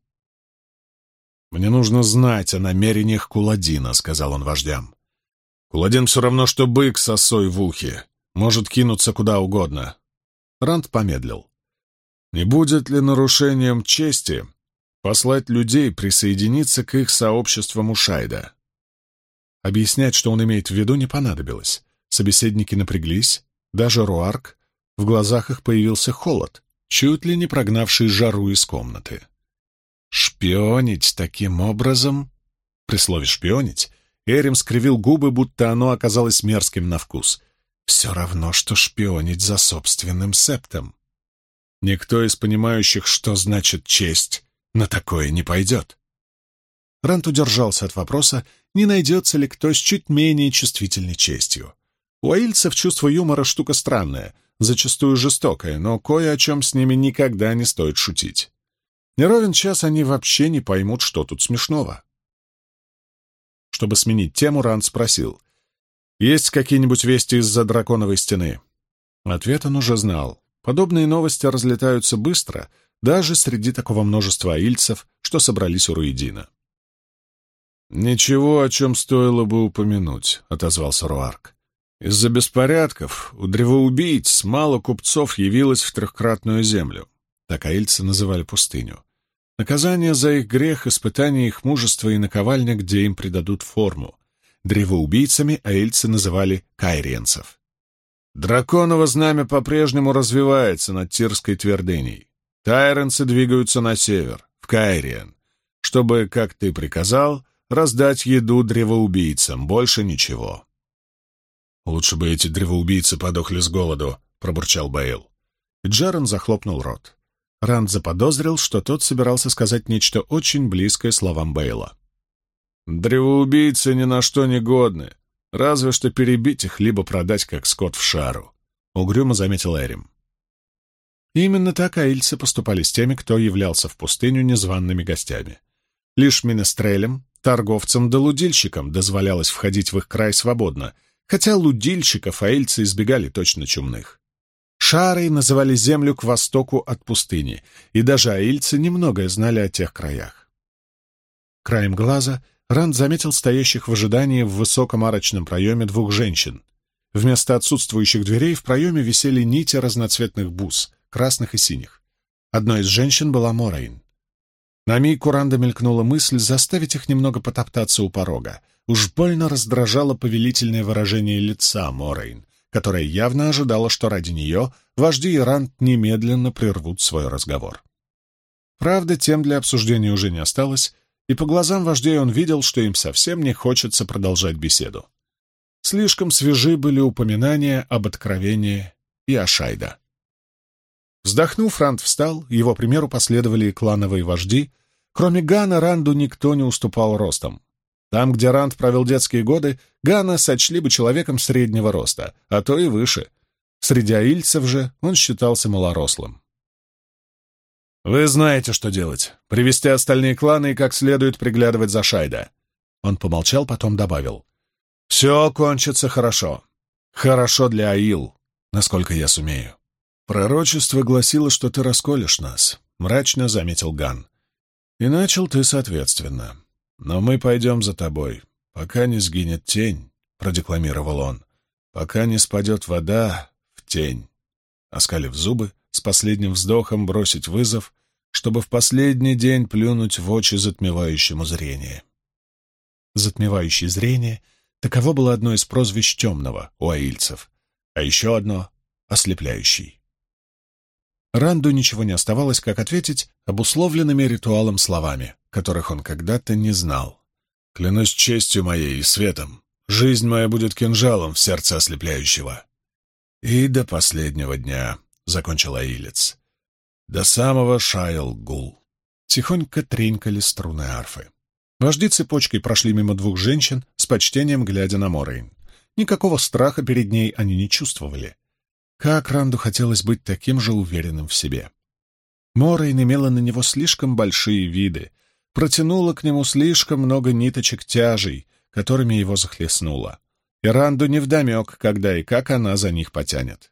«Мне нужно знать о намерениях Куладина», — сказал он вождям. «Куладин все равно, что бык с осой в ухе. Может кинуться куда угодно». Ранд помедлил. «Не будет ли нарушением чести послать людей присоединиться к их сообществам Ушайда?» Объяснять, что он имеет в виду, не понадобилось. Собеседники напряглись, даже Руарк. В глазах их появился холод, чуть ли не прогнавший жару из комнаты. «Шпионить таким образом?» При слове «шпионить» Эрим скривил губы, будто оно оказалось мерзким на вкус. «Все равно, что шпионить за собственным септом. Никто из понимающих, что значит честь, на такое не пойдет». Рант удержался от вопроса, не найдется ли кто с чуть менее чувствительной честью. У аильцев чувство юмора штука странная, зачастую жестокая, но кое о чем с ними никогда не стоит шутить. Не ровен час они вообще не поймут, что тут смешного. Чтобы сменить тему, Ранд спросил: «Есть какие-нибудь вести из-за драконовой стены?» Ответ он уже знал. Подобные новости разлетаются быстро, даже среди такого множества аильцев, что собрались у Руидина. «Ничего, о чем стоило бы упомянуть», — отозвался Руарк. «Из-за беспорядков у древоубийц мало купцов явилось в Трехкратную землю». Так аильцы называли пустыню. Наказание за их грех — испытание их мужества и наковальня, где им придадут форму. Древоубийцами аильцы называли кайриенцев. Драконово знамя по-прежнему развивается над Тирской твердыней. Тайренцы двигаются на север, в Кайриен, чтобы, как ты приказал, раздать еду древоубийцам, больше ничего. «Лучше бы эти древоубийцы подохли с голоду», — пробурчал Бейл. И Джерен захлопнул рот. Ранд заподозрил, что тот собирался сказать нечто очень близкое словам Бейла. «Древоубийцы ни на что не годны, разве что перебить их, либо продать как скот в шару», — угрюмо заметил Эрим. Именно так аильцы поступали с теми, кто являлся в пустыню незваными гостями. Лишь менестрелям, торговцам да лудильщикам дозволялось входить в их край свободно, хотя лудильщиков аильцы избегали точно чумных. Шарой называли землю к востоку от пустыни, и даже аильцы немногое знали о тех краях. Краем глаза Ранд заметил стоящих в ожидании в высоком арочном проеме двух женщин. Вместо отсутствующих дверей в проеме висели нити разноцветных бус, красных и синих. Одной из женщин была Морейн. На миг у Ранда мелькнула мысль заставить их немного потоптаться у порога. Уж больно раздражало повелительное выражение лица Морейн, которая явно ожидала, что ради нее вожди и Ранд немедленно прервут свой разговор. Правда, тем для обсуждения уже не осталось, и по глазам вождей он видел, что им совсем не хочется продолжать беседу. Слишком свежи были упоминания об откровении и Ашайда. Вздохнув, Ранд встал, его примеру последовали и клановые вожди. Кроме Гана, Ранду никто не уступал ростом. Там, где Ранд провел детские годы, Гана сочли бы человеком среднего роста, а то и выше. Среди аильцев же он считался малорослым. «Вы знаете, что делать. Привести остальные кланы и как следует приглядывать за Шайда». Он помолчал, потом добавил: «Все кончится хорошо. Хорошо для Аил, насколько я сумею». «Пророчество гласило, что ты расколешь нас», — мрачно заметил Ган. «И начал ты соответственно. Но мы пойдем за тобой, пока не сгинет тень», — продекламировал он, — «пока не спадет вода в тень». Оскалив зубы, с последним вздохом бросить вызов, чтобы в последний день плюнуть в очи затмевающему зрение. Затмевающее зрение — таково было одно из прозвищ темного у аильцев, а еще одно — ослепляющий. Ранду ничего не оставалось, как ответить обусловленными ритуалом словами, которых он когда-то не знал. «Клянусь честью моей и светом, жизнь моя будет кинжалом в сердце ослепляющего». «И до последнего дня», — закончил аилец, — «до самого Шайл-Гул». Тихонько тренькали струны арфы. Вожди цепочкой прошли мимо двух женщин, с почтением глядя на Морейн. Никакого страха перед ней они не чувствовали. Как Ранду хотелось быть таким же уверенным в себе. Морейн имела на него слишком большие виды. протянула к нему слишком много ниточек тяжей, которыми его захлестнуло. И Ранду невдомек, когда и как она за них потянет.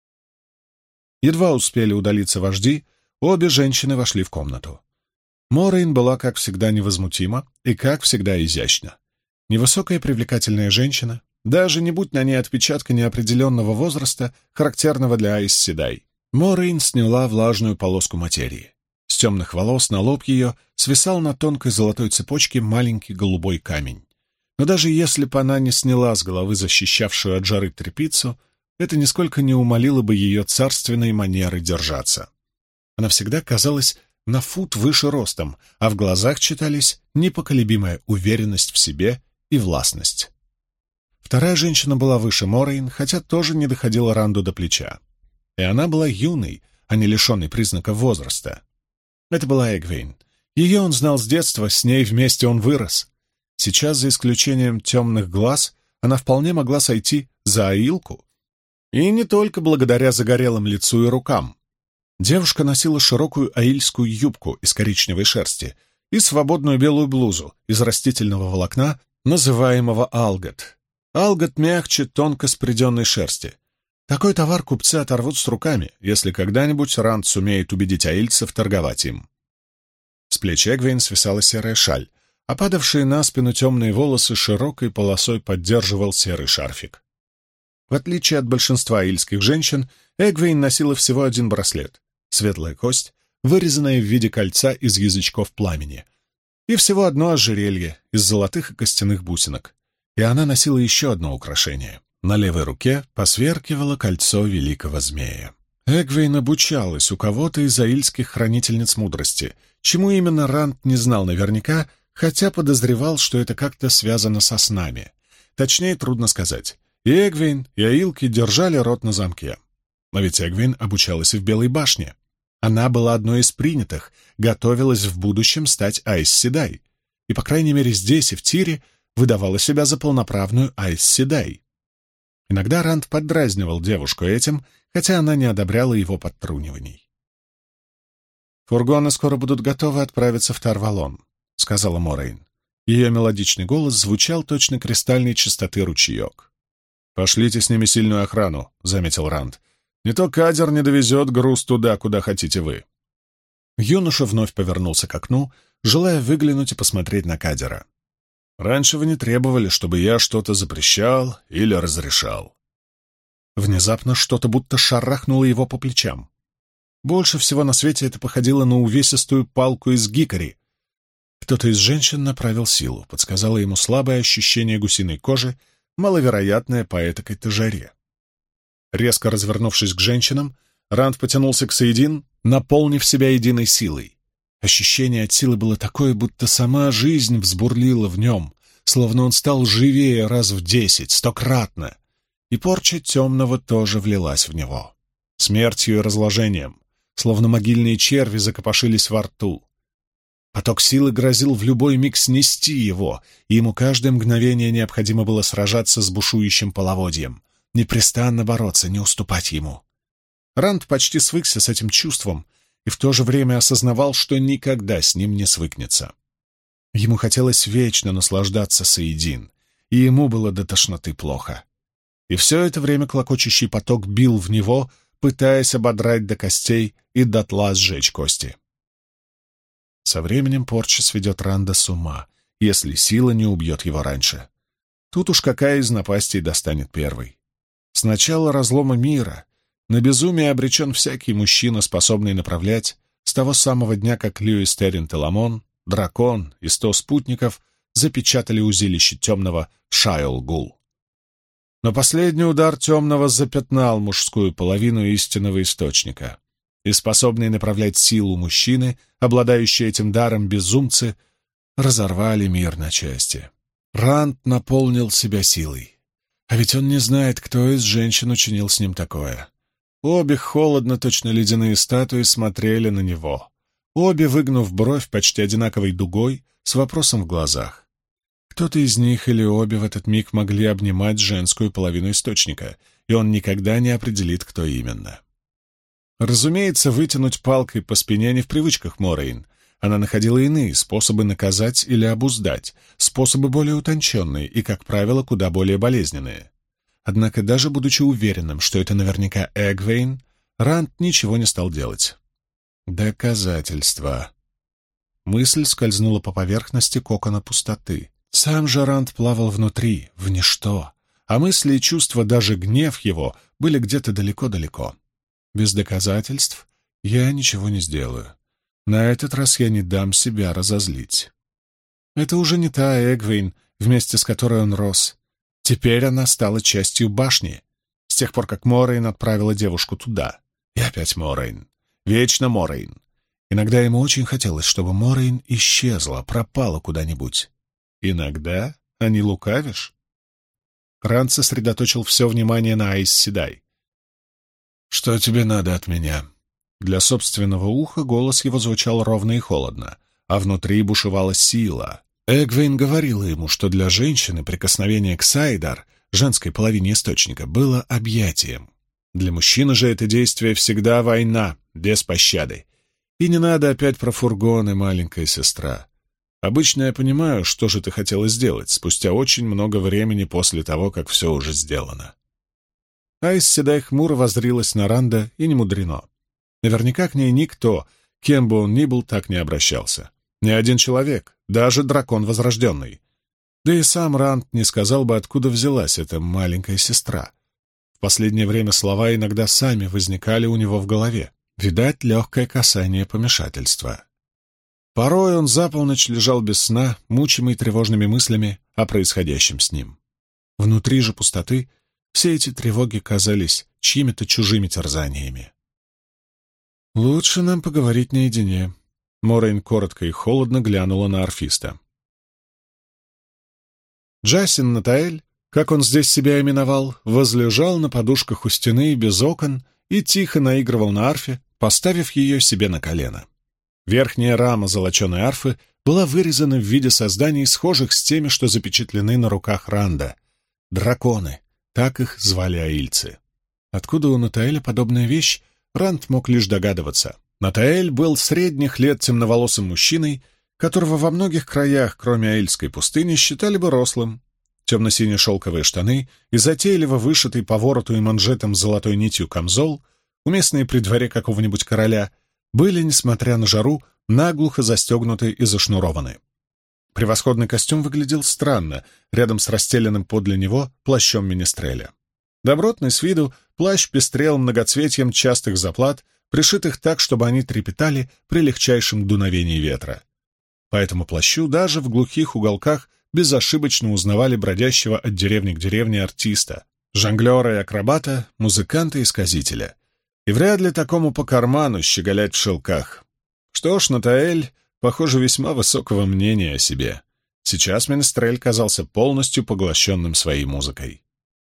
Едва успели удалиться вожди, обе женщины вошли в комнату. Морейн была, как всегда, невозмутима и, как всегда, изящна. Невысокая привлекательная женщина, даже не будь на ней отпечатка неопределенного возраста, характерного для Айс Седай. Морейн сняла влажную полоску материи. С темных волос на лоб ее свисал на тонкой золотой цепочке маленький голубой камень. Но даже если бы она не сняла с головы защищавшую от жары тряпицу, это нисколько не умалило бы ее царственной манеры держаться. Она всегда казалась на фут выше ростом, а в глазах читались непоколебимая уверенность в себе и властность. Вторая женщина была выше Морейн, хотя тоже не доходила Ранду до плеча. И она была юной, а не лишенной признаков возраста. Это была Эгвейн. Ее он знал с детства, с ней вместе он вырос. Сейчас, за исключением темных глаз, она вполне могла сойти за Аилку. И не только благодаря загорелым лицу и рукам. Девушка носила широкую аильскую юбку из коричневой шерсти и свободную белую блузу из растительного волокна, называемого алгат. Алгат мягче тонко спреденной шерсти. Такой товар купцы оторвут с руками, если когда-нибудь Ранд сумеет убедить аильцев торговать им. С плеч Эгвейн свисала серая шаль, а падавшие на спину темные волосы широкой полосой поддерживал серый шарфик. В отличие от большинства аильских женщин, Эгвейн носила всего один браслет — светлая кость, вырезанная в виде кольца из язычков пламени, и всего одно ожерелье из золотых и костяных бусинок. И она носила еще одно украшение. На левой руке посверкивало кольцо великого змея. Эгвейн обучалась у кого-то из аильских хранительниц мудрости, чему именно Ранд не знал наверняка, хотя подозревал, что это как-то связано со снами. Точнее, трудно сказать. И Эгвейн, и аилки держали рот на замке. Но ведь Эгвейн обучалась и в Белой башне. Она была одной из принятых, готовилась в будущем стать Айс Седай. И, по крайней мере, здесь и в Тире выдавала себя за полноправную Айс Седай. Иногда Ранд поддразнивал девушку этим, хотя она не одобряла его подтруниваний. «Фургоны скоро будут готовы отправиться в Тарвалон», — сказала Морейн. Ее мелодичный голос звучал точно кристальной чистоты ручеек. «Пошлите с ними сильную охрану», — заметил Ранд. «Не то кадер не довезет груз туда, куда хотите вы». Юноша вновь повернулся к окну, желая выглянуть и посмотреть на кадера. «Раньше вы не требовали, чтобы я что-то запрещал или разрешал». Внезапно что-то будто шарахнуло его по плечам. Больше всего на свете это походило на увесистую палку из гикори. Кто-то из женщин направил силу, подсказало ему слабое ощущение гусиной кожи, маловероятное по этакой-то жаре. Резко развернувшись к женщинам, Ранд потянулся к Саидин, наполнив себя единой силой. Ощущение от силы было такое, будто сама жизнь взбурлила в нем, словно он стал живее раз в 10, 100-кратно. И порча темного тоже влилась в него. Смертью и разложением, словно могильные черви закопошились во рту. Поток силы грозил в любой миг снести его, и ему каждое мгновение необходимо было сражаться с бушующим половодьем, непрестанно бороться, не уступать ему. Ранд почти свыкся с этим чувством и в то же время осознавал, что никогда с ним не свыкнется. Ему хотелось вечно наслаждаться Саидин, и ему было до тошноты плохо. И все это время клокочущий поток бил в него, пытаясь ободрать до костей и дотла сжечь кости. Со временем порча сведет Ранда с ума, если сила не убьет его раньше. Тут уж какая из напастей достанет первой. С начала разлома мира на безумие обречен всякий мужчина, способный направлять, с того самого дня, как Льюис Террин Теламон, дракон и 100 спутников запечатали узилище темного Шайл-Гул. Но последний удар темного запятнал мужскую половину истинного источника, и способные направлять силу мужчины, обладающие этим даром безумцы, разорвали мир на части. Ранд наполнил себя силой. А ведь он не знает, кто из женщин учинил с ним такое. Обе холодно, точно ледяные статуи, смотрели на него. Обе, выгнув бровь почти одинаковой дугой, с вопросом в глазах. Кто-то из них или обе в этот миг могли обнимать женскую половину источника, и он никогда не определит, кто именно. Разумеется, вытянуть палкой по спине не в привычках Морейн. она находила иные способы наказать или обуздать, способы более утонченные и, как правило, куда более болезненные. Однако, даже будучи уверенным, что это наверняка Эгвейн, Ранд ничего не стал делать. Доказательства. Мысль скользнула по поверхности кокона пустоты. Сам же Ранд плавал внутри, в ничто, а мысли и чувства, даже гнев его, были где-то далеко-далеко. Без доказательств я ничего не сделаю. На этот раз я не дам себя разозлить. Это уже не та Эгвейн, вместе с которой он рос. Теперь она стала частью башни, с тех пор, как Морейн отправила девушку туда. И опять Морейн. Вечно Морейн. Иногда ему очень хотелось, чтобы Морейн исчезла, пропала куда-нибудь. Иногда, а не лукавишь? Ранд сосредоточил все внимание на Айс Седай. «Что тебе надо от меня?» Для собственного уха голос его звучал ровно и холодно, а внутри бушевала сила. Эгвейн говорила ему, что для женщины прикосновение к Сайдар, женской половине источника, было объятием. Для мужчины же это действие всегда война, без пощады. И не надо опять про фургоны, маленькая сестра. Обычно я понимаю, что же ты хотела сделать, спустя очень много времени после того, как все уже сделано. Айс Седай хмуро воззрилась на Ранда, и не мудрено. Наверняка к ней никто, кем бы он ни был, так не обращался. Ни один человек, даже дракон возрожденный. Да и сам Ранд не сказал бы, откуда взялась эта маленькая сестра. В последнее время слова иногда сами возникали у него в голове. Видать, легкое касание помешательства. Порой он за полночь лежал без сна, мучимый тревожными мыслями о происходящем с ним. Внутри же пустоты все эти тревоги казались чьими-то чужими терзаниями. «Лучше нам поговорить наедине», — Морейн коротко и холодно глянула на орфиста. Джасин Натаэль, как он здесь себя именовал, возлежал на подушках у стены без окон и тихо наигрывал на арфе, поставив ее себе на колено. Верхняя рама золоченой арфы была вырезана в виде созданий, схожих с теми, что запечатлены на руках Ранда. Драконы, так их звали аильцы. Откуда у Натаэля подобная вещь, Ранд мог лишь догадываться. Натаэль был средних лет темноволосым мужчиной, которого во многих краях, кроме Аильской пустыни, считали бы рослым. Темно-синие шелковые штаны и затейливо вышитый по вороту и манжетам с золотой нитью камзол, уместные при дворе какого-нибудь короля, были, несмотря на жару, наглухо застегнуты и зашнурованы. Превосходный костюм выглядел странно, рядом с расстеленным подле него плащом министреля. Добротный с виду, плащ пестрел многоцветием частых заплат, пришитых так, чтобы они трепетали при легчайшем дуновении ветра. По этому плащу даже в глухих уголках безошибочно узнавали бродящего от деревни к деревне артиста, жонглера и акробата, музыканта и сказителя. И вряд ли такому по карману щеголять в шелках. Что ж, Натаэль, похоже, весьма высокого мнения о себе. Сейчас Менестрель казался полностью поглощенным своей музыкой.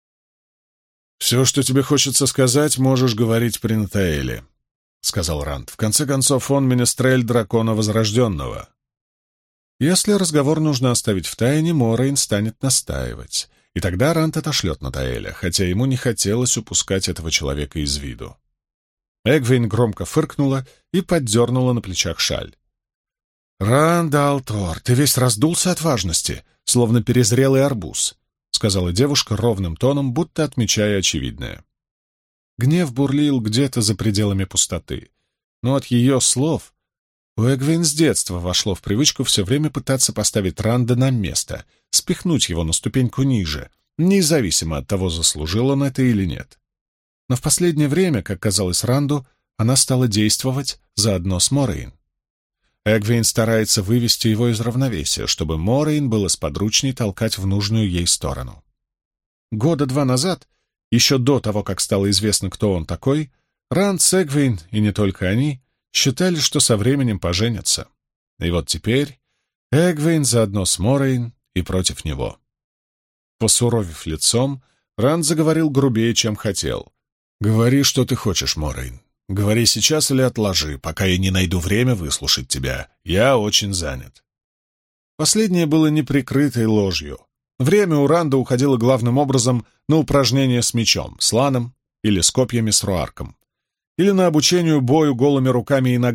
«Все, что тебе хочется сказать, можешь говорить при Натаэле», — сказал Ранд. «В конце концов, он Менестрель дракона Возрожденного». Если разговор нужно оставить в тайне, Морейн станет настаивать, и тогда Ранд отошлет Натаэля, хотя ему не хотелось упускать этого человека из виду. Эгвейн громко фыркнула и поддернула на плечах шаль. «Ранд Алтор, ты весь раздулся от важности, словно перезрелый арбуз», — сказала девушка ровным тоном, будто отмечая очевидное. Гнев бурлил где-то за пределами пустоты, но от ее слов у Эгвейн с детства вошло в привычку все время пытаться поставить Ранда на место, спихнуть его на ступеньку ниже, независимо от того, заслужил он это или нет. Но в последнее время, как казалось Ранду, она стала действовать заодно с Морейн. Эгвейн старается вывести его из равновесия, чтобы Морейн было сподручней толкать в нужную ей сторону. 2 года назад, еще до того, как стало известно, кто он такой, Ранд с Эгвейн, и не только они, считали, что со временем поженятся. И вот теперь Эгвейн заодно с Морейн и против него. Посуровив лицом, Ранд заговорил грубее, чем хотел. «Говори, что ты хочешь, Морейн. Говори сейчас или отложи, пока я не найду время выслушать тебя. Я очень занят». Последнее было неприкрытой ложью. Время у Ранда уходило главным образом на упражнения с мечом, с ланом или с копьями с руарком, или на обучению бою голыми руками и ногами,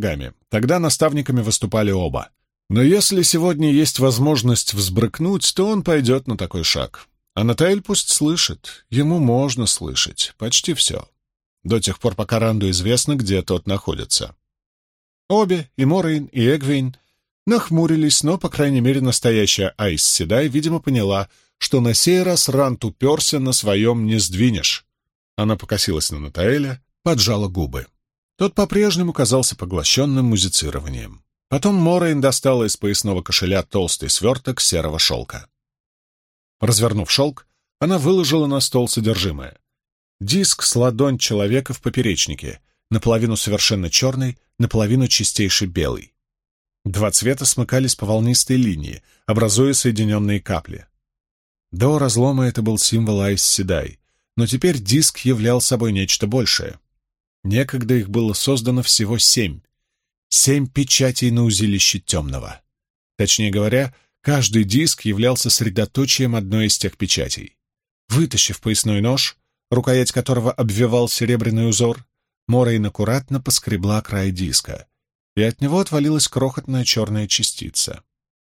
Тогда наставниками выступали оба. Но если сегодня есть возможность взбрыкнуть, то он пойдет на такой шаг. А Натаэль пусть слышит. Ему можно слышать. Почти все. До тех пор, пока Ранду известно, где тот находится. Обе, и Морейн, и Эгвейн, нахмурились, но, по крайней мере, настоящая Айс Седай, видимо, поняла, что на сей раз Ранд уперся, на своем не сдвинешь. Она покосилась на Натаэля, поджала губы. Тот по-прежнему казался поглощенным музицированием. Потом Морейн достала из поясного кошеля толстый сверток серого шелка. Развернув шелк, она выложила на стол содержимое. Диск с ладонь человека в поперечнике, наполовину совершенно черный, наполовину чистейший белый. Два цвета смыкались по волнистой линии, образуя соединенные капли. До разлома это был символ Айс Седай, но теперь диск являл собой нечто большее. Некогда их было создано всего 7. 7 печатей на узилище темного. Точнее говоря, каждый диск являлся средоточием одной из тех печатей. Вытащив поясной нож, рукоять которого обвивал серебряный узор, Морейн аккуратно поскребла край диска, и от него отвалилась крохотная черная частица.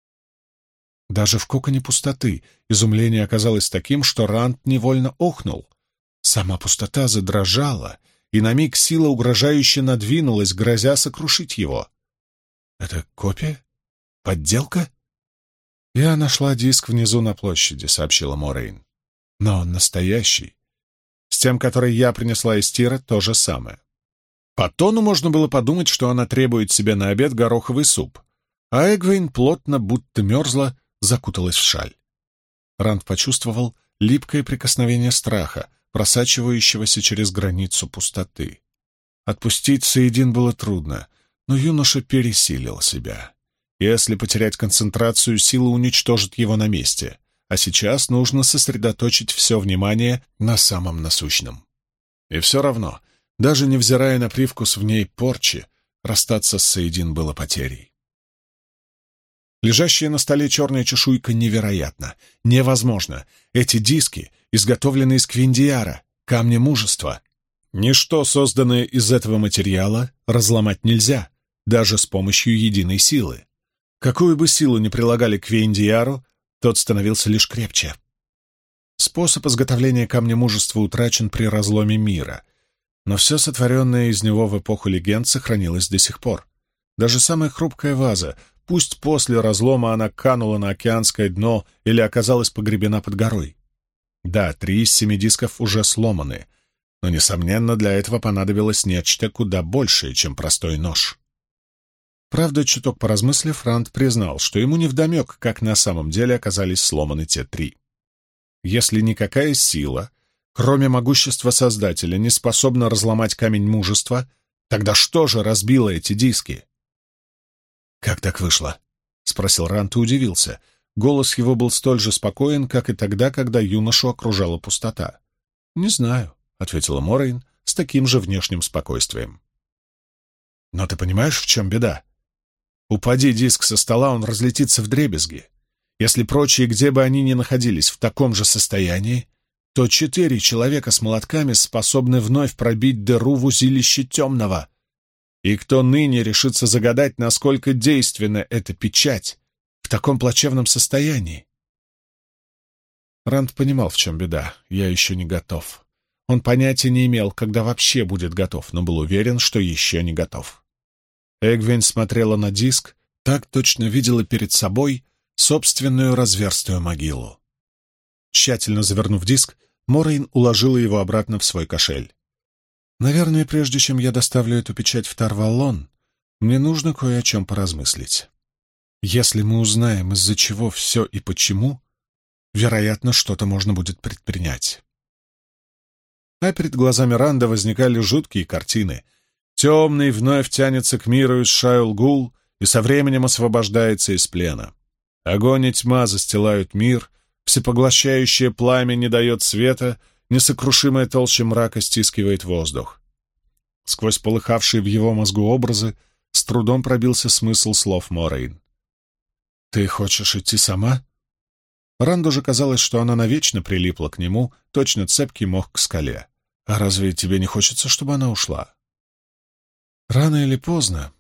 Даже в коконе пустоты изумление оказалось таким, что Ранд невольно охнул. Сама пустота задрожала, и на миг сила угрожающе надвинулась, грозя сокрушить его. «Это копия? Подделка?» «Я нашла диск внизу на площади», — сообщила Морейн. «Но он настоящий. С тем, который я принесла из Тира, то же самое». По тону можно было подумать, что она требует себе на обед гороховый суп, а Эгвейн плотно, будто мерзла, закуталась в шаль. Ранд почувствовал липкое прикосновение страха, просачивающегося через границу пустоты. Отпустить Саидин было трудно, но юноша пересилил себя. Если потерять концентрацию, сила уничтожит его на месте, а сейчас нужно сосредоточить все внимание на самом насущном. И все равно, даже невзирая на привкус в ней порчи, расстаться с Саидин было потерей. Лежащая на столе черная чешуйка невероятна, невозможно. Эти диски изготовлены из квиндиара, камня мужества. Ничто, созданное из этого материала, разломать нельзя, даже с помощью единой силы. Какую бы силу ни прилагали к квиндиару, тот становился лишь крепче. Способ изготовления камня мужества утрачен при разломе мира, но все сотворенное из него в эпоху легенд сохранилось до сих пор. Даже самая хрупкая ваза, пусть после разлома она канула на океанское дно или оказалась погребена под горой. Да, 3 из 7 дисков уже сломаны, но, несомненно, для этого понадобилось нечто куда большее, чем простой нож. Правда, чуток поразмыслив, Ранд признал, что ему невдомек, как на самом деле оказались сломаны те 3. Если никакая сила, кроме могущества Создателя, не способна разломать камень мужества, тогда что же разбило эти диски? «Как так вышло?» — спросил Ранд и удивился. Голос его был столь же спокоен, как и тогда, когда юношу окружала пустота. «Не знаю», — ответила Морейн с таким же внешним спокойствием. «Но ты понимаешь, в чем беда? Упади диск со стола, он разлетится вдребезги. Если прочие, где бы они ни находились, в таком же состоянии, то 4 человека с молотками способны вновь пробить дыру в узилище темного. И кто ныне решится загадать, насколько действенна эта печать в таком плачевном состоянии?» Ранд понимал, в чем беда. Я еще не готов. Он понятия не имел, когда вообще будет готов, но был уверен, что еще не готов. Эгвейн смотрела на диск, так точно видела перед собой собственную разверстую могилу. Тщательно завернув диск, Морейн уложила его обратно в свой кошель. «Наверное, прежде чем я доставлю эту печать в Тарвалон, мне нужно кое о чем поразмыслить. Если мы узнаем, из-за чего все и почему, вероятно, что-то можно будет предпринять». А перед глазами Ранда возникали жуткие картины. Темный вновь тянется к миру из Шайл-Гул и со временем освобождается из плена. Огонь и тьма застилают мир, всепоглощающее пламя не дает света, несокрушимая толща мрака стискивает воздух. Сквозь полыхавшие в его мозгу образы с трудом пробился смысл слов Морейн. «Ты хочешь идти сама?» Ранду же казалось, что она навечно прилипла к нему, точно цепкий мох к скале. «А разве тебе не хочется, чтобы она ушла?» «Рано или поздно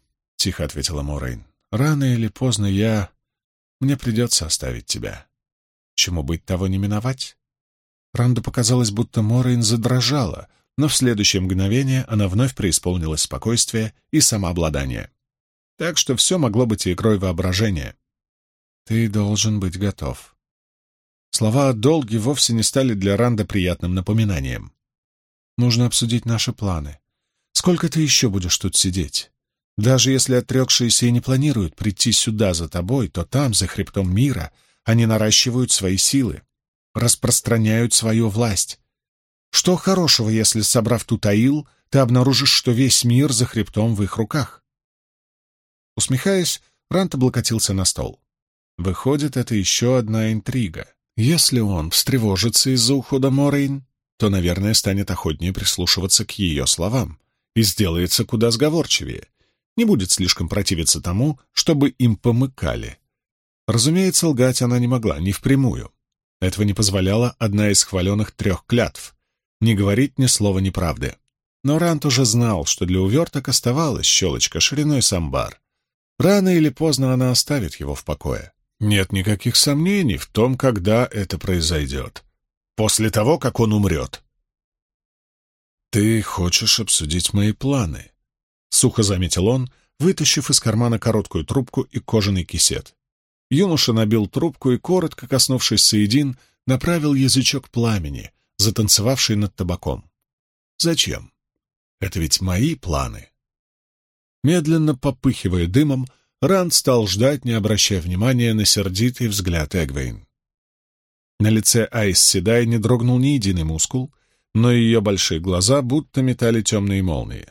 тихо ответила Морейн. «Рано или поздно мне придется оставить тебя. Чему быть, того не миновать». Ранду показалось, будто Морейн задрожала, но в следующее мгновение она вновь преисполнилась спокойствия и самообладания. Так что все могло быть игрой воображения. «Ты должен быть готов». Слова о долге вовсе не стали для Ранда приятным напоминанием. «Нужно обсудить наши планы. Сколько ты еще будешь тут сидеть? Даже если отрекшиеся и не планируют прийти сюда за тобой, то там, за хребтом мира, они наращивают свои силы, распространяют свою власть. Что хорошего, если, собрав тут Аил, ты обнаружишь, что весь мир за хребтом в их руках?» Усмехаясь, Ранд облокотился на стол. Выходит, это еще одна интрига. Если он встревожится из-за ухода Морейн, то, наверное, станет охотнее прислушиваться к ее словам и сделается куда сговорчивее, не будет слишком противиться тому, чтобы им помыкали. Разумеется, лгать она не могла, не впрямую. Этого не позволяла одна из хваленых 3 клятв — не говорить ни слова неправды. Но Ранд уже знал, что для уверток оставалась щелочка шириной с амбар. Рано или поздно она оставит его в покое. Нет никаких сомнений в том, когда это произойдет. После того, как он умрет. «Ты хочешь обсудить мои планы?» — сухо заметил он, вытащив из кармана короткую трубку и кожаный кисет. Юноша набил трубку и, коротко коснувшись соедин, направил язычок пламени, затанцевавший над табаком. «Зачем? Это ведь мои планы». Медленно попыхивая дымом, Ранд стал ждать, не обращая внимания на сердитый взгляд Эгвейн. На лице Айс Седай не дрогнул ни единый мускул, но ее большие глаза будто метали темные молнии.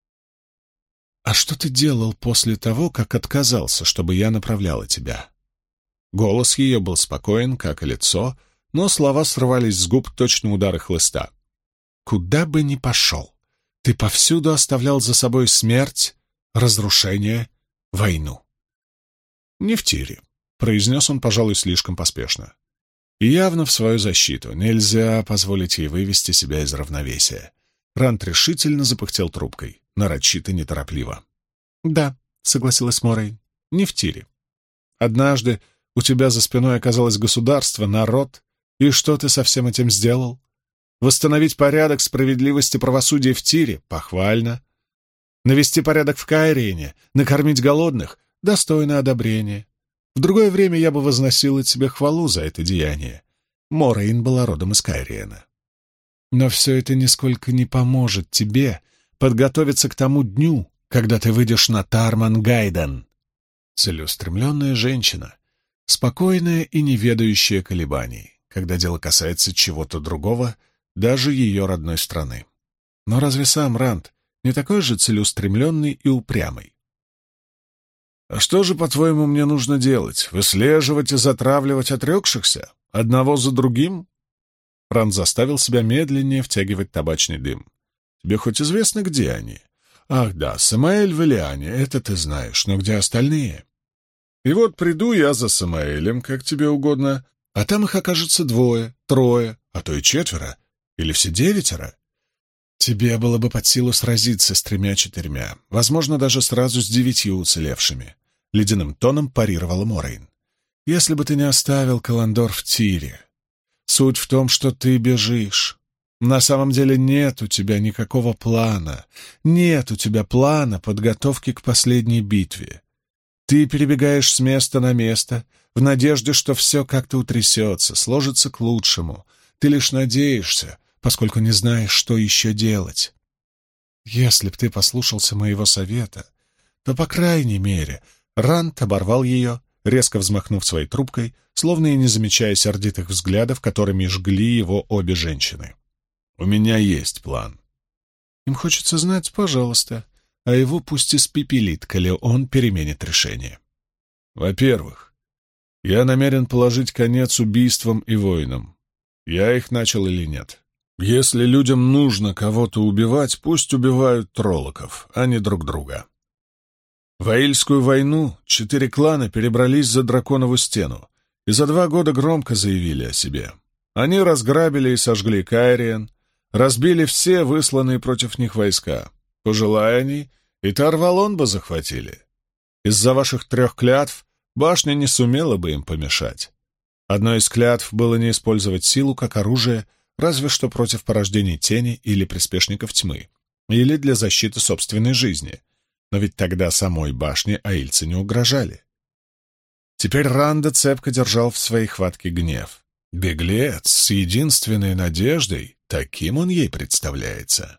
«А что ты делал после того, как отказался, чтобы я направляла тебя?» Голос ее был спокоен, как и лицо, но слова срывались с губ точно удары хлыста. «Куда бы ни пошел, ты повсюду оставлял за собой смерть, разрушение, войну». «Не в тире», — произнес он, пожалуй, слишком поспешно. И явно в свою защиту. Нельзя позволить ей вывести себя из равновесия. Ранд решительно запыхтел трубкой, нарочито неторопливо. «Да», — согласилась Морейн, — «не в тире. Однажды у тебя за спиной оказалось государство, народ, и что ты со всем этим сделал? Восстановить порядок, справедливость и правосудие в тире — похвально. Навести порядок в Кайриене, накормить голодных — достойное одобрение. В другое время я бы возносила тебе хвалу за это деяние. Морейн была родом из Кайриена. Но все это нисколько не поможет тебе подготовиться к тому дню, когда ты выйдешь на Тарман-Гайден». Целеустремленная женщина, спокойная и не ведающая колебаний, когда дело касается чего-то другого, даже ее родной страны. Но разве сам Ранд не такой же целеустремленный и упрямый? «А что же, по-твоему, мне нужно делать? Выслеживать и затравливать отрекшихся? Одного за другим?» Ранд заставил себя медленнее втягивать табачный дым. «Тебе хоть известно, где они?» «Ах да, Самаэль в Элиане, это ты знаешь, но где остальные?» «И вот приду я за Самаэлем, как тебе угодно, а там их окажется 2, 3, а то и 4, или все 9. Тебе было бы под силу сразиться с 3-4, возможно, даже сразу с 9 уцелевшими», — ледяным тоном парировала Морейн. «Если бы ты не оставил Каландор в тире. Суть в том, что ты бежишь. На самом деле нет у тебя никакого плана. Нет у тебя плана подготовки к последней битве. Ты перебегаешь с места на место в надежде, что все как-то утрясется, сложится к лучшему. Ты лишь надеешься, поскольку не знаешь, что еще делать. Если б ты послушался моего совета, то, по крайней мере...» Ранд оборвал ее, резко взмахнув своей трубкой, словно и не замечая сердитых взглядов, которыми жгли его обе женщины. «У меня есть план». «Им хочется знать, пожалуйста, а его пусть испепелит, коли он переменит решение». «Во-первых, я намерен положить конец убийствам и войнам. Я их начал или нет. Если людям нужно кого-то убивать, пусть убивают троллоков, а не друг друга». В Аильскую войну 4 клана перебрались за Драконову стену и за 2 года громко заявили о себе. Они разграбили и сожгли Кайриен, разбили все высланные против них войска. Пожелая они, и Тарвалон бы захватили. Из-за ваших 3 клятв башня не сумела бы им помешать. Одной из клятв было не использовать силу как оружие, разве что против порождений тени или приспешников тьмы, или для защиты собственной жизни. Но ведь тогда самой башне аильцы не угрожали. Теперь Ранда цепко держал в своей хватке гнев. Беглец с единственной надеждой, таким он ей представляется.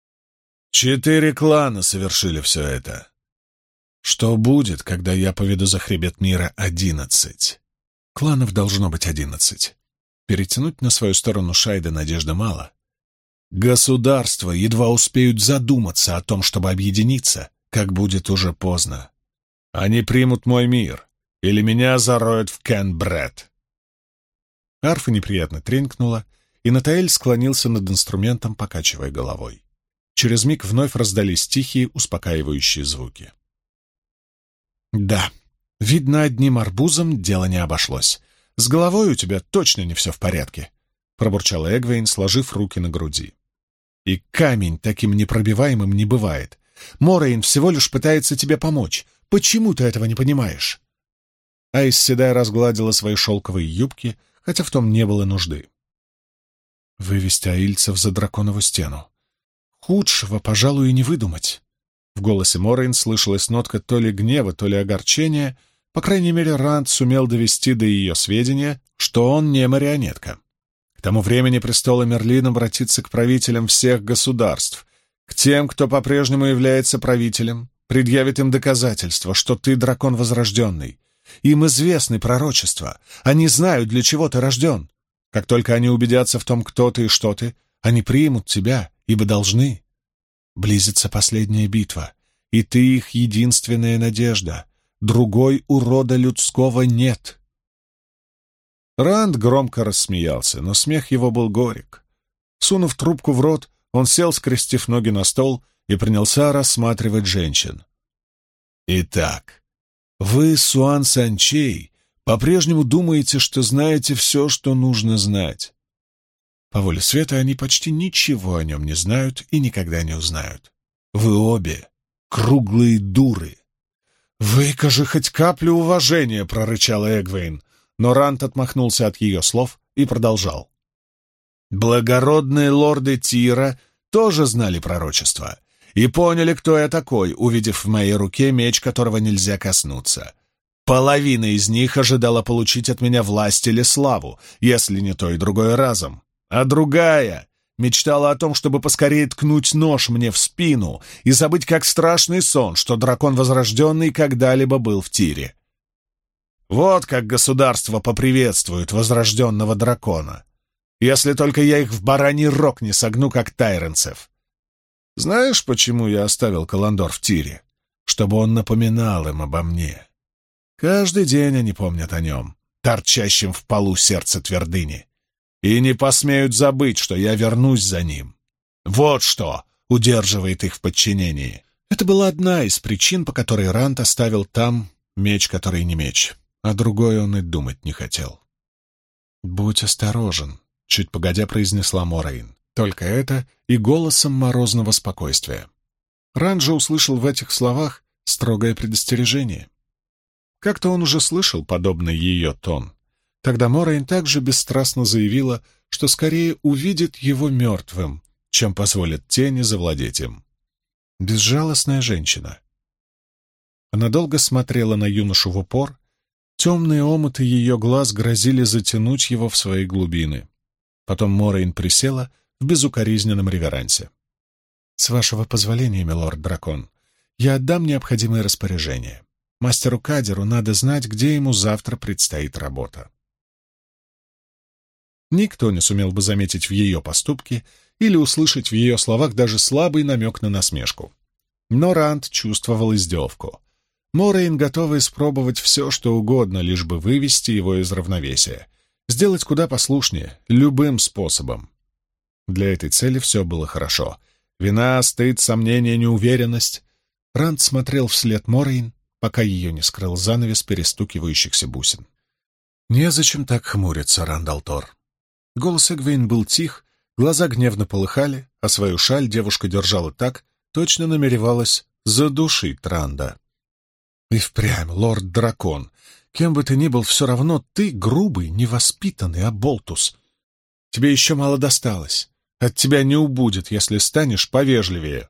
4 клана совершили все это. Что будет, когда я поведу за хребет мира 11? Кланов должно быть 11. Перетянуть на свою сторону Шайда надежды мало. Государства едва успеют задуматься о том, чтобы объединиться, как будет уже поздно. Они примут мой мир, или меня зароют в Кен-Бред. Арфа неприятно тренькнула, и Натаэль склонился над инструментом, покачивая головой. Через миг вновь раздались тихие, успокаивающие звуки. «Да, видно, одним арбузом дело не обошлось. С головой у тебя точно не все в порядке», — пробурчала Эгвейн, сложив руки на груди. «И камень таким непробиваемым не бывает. Морейн всего лишь пытается тебе помочь. Почему ты этого не понимаешь?» Айс Седай разгладила свои шелковые юбки, хотя в том не было нужды. «Вывести аильцев за драконову стену. Худшего, пожалуй, и не выдумать». В голосе Морейн слышалась нотка то ли гнева, то ли огорчения. По крайней мере, Ранд сумел довести до ее сведения, что он не марионетка. К тому времени престола Мерлин обратится к правителям всех государств, к тем, кто по-прежнему является правителем, предъявит им доказательства, что ты дракон возрожденный. Им известны пророчества, они знают, для чего ты рожден. Как только они убедятся в том, кто ты и что ты, они примут тебя, ибо должны. Близится последняя битва, и ты их единственная надежда. Другой у рода людского нет. Ранд громко рассмеялся, но смех его был горек. Сунув трубку в рот, он сел, скрестив ноги на стол, и принялся рассматривать женщин. «Итак, вы, Суан Санчей, по-прежнему думаете, что знаете все, что нужно знать. По воле света они почти ничего о нем не знают и никогда не узнают. Вы обе круглые дуры». «Выкажи хоть каплю уважения», — прорычала Эгвейн, но Ранд отмахнулся от ее слов и продолжал. «Благородные лорды Тира тоже знали пророчество и поняли, кто я такой, увидев в моей руке меч, которого нельзя коснуться. Половина из них ожидала получить от меня власть или славу, если не то и другое разом, а другая мечтала о том, чтобы поскорее ткнуть нож мне в спину и забыть как страшный сон, что дракон возрожденный когда-либо был в Тире. Вот как государство поприветствует возрожденного дракона, если только я их в бараний рог не согну, как тайренцев. Знаешь, почему я оставил Каландор в Тире? Чтобы он напоминал им обо мне. Каждый день они помнят о нем, торчащем в полу сердца твердыни, и не посмеют забыть, что я вернусь за ним. Вот что удерживает их в подчинении. Это была одна из причин, по которой Ранд оставил там меч, который не меч, а другой он и думать не хотел. «Будь осторожен», — чуть погодя произнесла Морейн. Только это и голосом морозного спокойствия. Ранд же услышал в этих словах строгое предостережение. Как-то он уже слышал подобный ее тон. Тогда Морейн также бесстрастно заявила, что скорее увидит его мертвым, чем позволит тени завладеть им. Безжалостная женщина. Она долго смотрела на юношу в упор, темные омуты ее глаз грозили затянуть его в свои глубины. Потом Морейн присела в безукоризненном реверансе. «С вашего позволения, милорд-дракон, я отдам необходимые распоряжения. Мастеру Кадеру надо знать, где ему завтра предстоит работа». Никто не сумел бы заметить в ее поступке или услышать в ее словах даже слабый намек на насмешку. Но Ранд чувствовал издевку. Морейн готова испробовать все, что угодно, лишь бы вывести его из равновесия, сделать куда послушнее, любым способом. Для этой цели все было хорошо. Вина, стыд, сомнения, неуверенность. Ранд смотрел вслед Морейн, пока ее не скрыл занавес перестукивающихся бусин. «Незачем так хмуриться, Рандалтор». Голос Эгвейн был тих, глаза гневно полыхали, а свою шаль девушка держала так, точно намеревалась задушить Ранда. И впрямь, лорд-дракон. Кем бы ты ни был, все равно ты грубый, невоспитанный оболтус. Тебе еще мало досталось. От тебя не убудет, если станешь повежливее.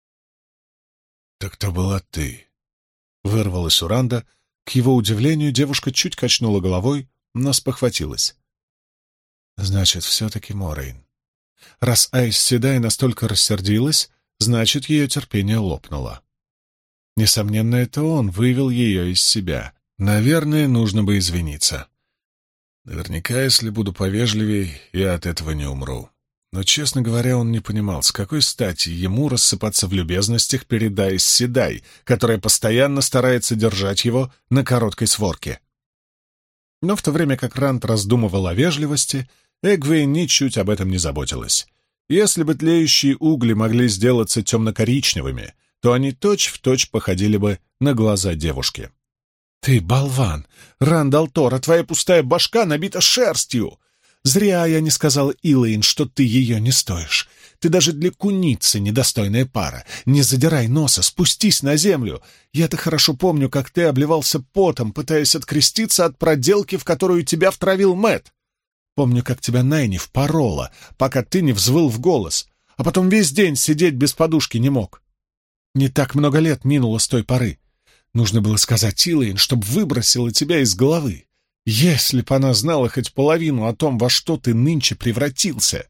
«Так то была ты», — вырвалась у Ранда. К его удивлению, девушка чуть качнула головой, но спохватилась. «Значит, все-таки Морейн. Раз Айс Седай настолько рассердилась, значит, ее терпение лопнуло. Несомненно, это он вывел ее из себя. Наверное, нужно бы извиниться. Наверняка, если буду повежливей, я от этого не умру». Но, честно говоря, он не понимал, с какой стати ему рассыпаться в любезностях перед Айс Седай, которая постоянно старается держать его на короткой сворке. Но в то время как Ранд раздумывал о вежливости, Эгвейн ничуть об этом не заботилась. Если бы тлеющие угли могли сделаться темно-коричневыми, то они точь-в-точь походили бы на глаза девушки. «Ты болван! Ранд Алтор, а твоя пустая башка набита шерстью! Зря я не сказал Илэйн, что ты ее не стоишь. Ты даже для куницы недостойная пара. Не задирай носа, спустись на землю. Я-то хорошо помню, как ты обливался потом, пытаясь откреститься от проделки, в которую тебя втравил Мэтт. Помню, как тебя Найниф порола, пока ты не взвыл в голос, а потом весь день сидеть без подушки не мог. Не так много лет минуло с той поры. Нужно было сказать Илэйн, чтобы выбросила тебя из головы. Если б она знала хоть половину о том, во что ты нынче превратился!»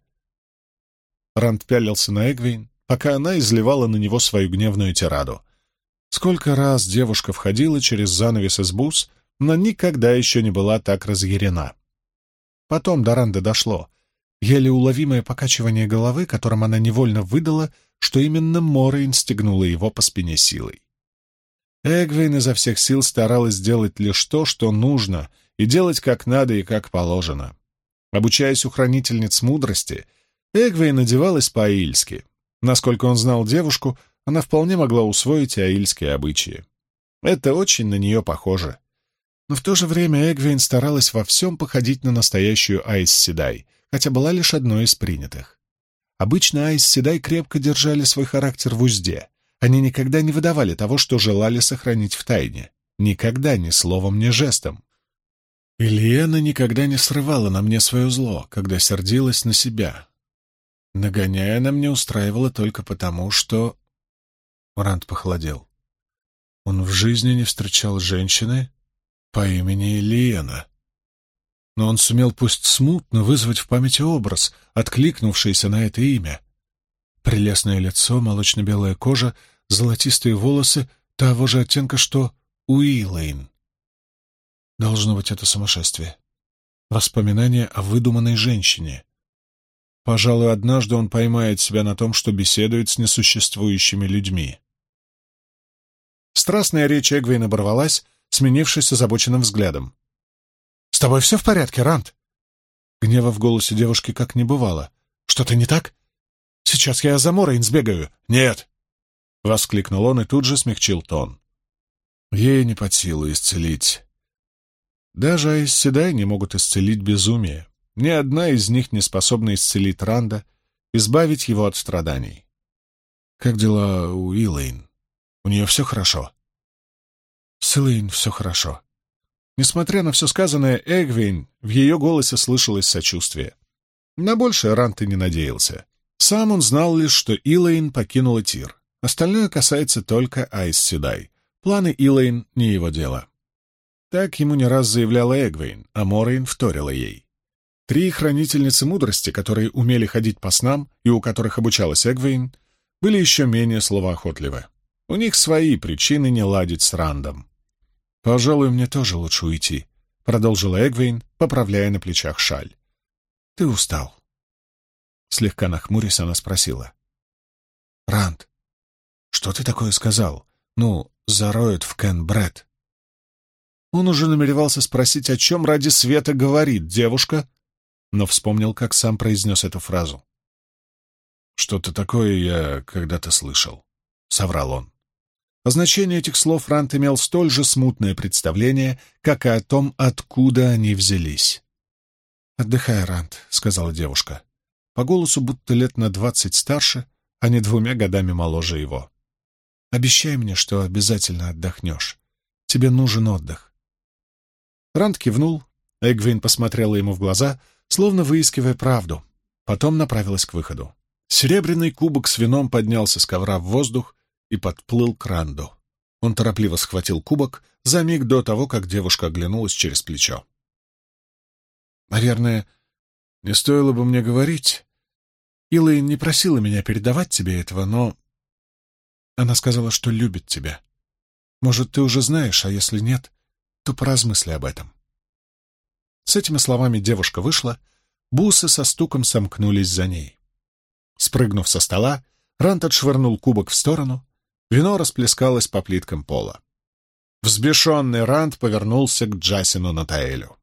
Ранд пялился на Эгвейн, пока она изливала на него свою гневную тираду. Сколько раз девушка входила через занавес из бус, но никогда еще не была так разъярена. Потом до Ранда дошло. Еле уловимое покачивание головы, которым она невольно выдала, что именно Морейн стегнула его по спине силой. Эгвейн изо всех сил старалась сделать лишь то, что нужно, и делать как надо и как положено. Обучаясь у хранительниц мудрости, Эгвейн одевалась по-аильски. Насколько он знал девушку, она вполне могла усвоить аильские обычаи. Это очень на нее похоже. Но в то же время Эгвейн старалась во всем походить на настоящую Айс Седай, хотя была лишь одной из принятых. Обычно Айс Седай крепко держали свой характер в узде. Они никогда не выдавали того, что желали сохранить в тайне. Никогда ни словом, ни жестом. И Лиэна никогда не срывала на мне свое зло, когда сердилась на себя. Нагоняя, она мне устраивала только потому, что... Ранд похолодел. Он в жизни не встречал женщины по имени Лиэна. Но он сумел пусть смутно вызвать в памяти образ, откликнувшийся на это имя. Прелестное лицо, молочно-белая кожа, золотистые волосы того же оттенка, что у Илэйн. Должно быть, это сумасшествие. Воспоминание о выдуманной женщине. Пожалуй, однажды он поймает себя на том, что беседует с несуществующими людьми. Страстная речь Эгвейн оборвалась, сменившись озабоченным взглядом. «С тобой все в порядке, Ранд?» Гнева в голосе девушки как не бывало. «Что-то не так? Сейчас я за Морейн сбегаю». «Нет!» — воскликнул он и тут же смягчил тон. «Ей не под силу исцелить. Даже Айс Седай не могут исцелить безумие. Ни одна из них не способна исцелить Ранда, избавить его от страданий. Как дела у Илэйн? У нее все хорошо?» «С Илэйн все хорошо». Несмотря на все сказанное Эгвейн, в ее голосе слышалось сочувствие. На большее Ранд и не надеялся. Сам он знал лишь, что Илэйн покинула Тир. Остальное касается только Айс Седай. Планы Илэйн — не его дело. Так ему не раз заявляла Эгвейн, а Морейн вторила ей. 3 хранительницы мудрости, которые умели ходить по снам и у которых обучалась Эгвейн, были еще менее словоохотливы. У них свои причины не ладить с Рандом. «Пожалуй, мне тоже лучше уйти», — продолжила Эгвейн, поправляя на плечах шаль. «Ты устал». Слегка нахмурясь, она спросила. «Ранд, что ты такое сказал? Зароют в Кен-Бред». Он уже намеревался спросить, о чем ради света говорит девушка, но вспомнил, как сам произнес эту фразу. «Что-то такое я когда-то слышал», — соврал он. О значении этих слов Ранд имел столь же смутное представление, как и о том, откуда они взялись. «Отдыхай, Ранд», — сказала девушка. По голосу будто лет на 20 старше, а не 2 годами моложе его. «Обещай мне, что обязательно отдохнешь. Тебе нужен отдых». Ранд кивнул, Эгвейн посмотрела ему в глаза, словно выискивая правду. Потом направилась к выходу. Серебряный кубок с вином поднялся с ковра в воздух и подплыл к Ранду. Он торопливо схватил кубок за миг до того, как девушка оглянулась через плечо. «Наверное, не стоило бы мне говорить. Илэйн не просила меня передавать тебе этого, но она сказала, что любит тебя. Может, ты уже знаешь, а если нет, то поразмысли об этом». С этими словами девушка вышла, бусы со стуком сомкнулись за ней. Спрыгнув со стола, Ранд отшвырнул кубок в сторону, вино расплескалось по плиткам пола. Взбешенный Ранд повернулся к Джасину Натаэлю.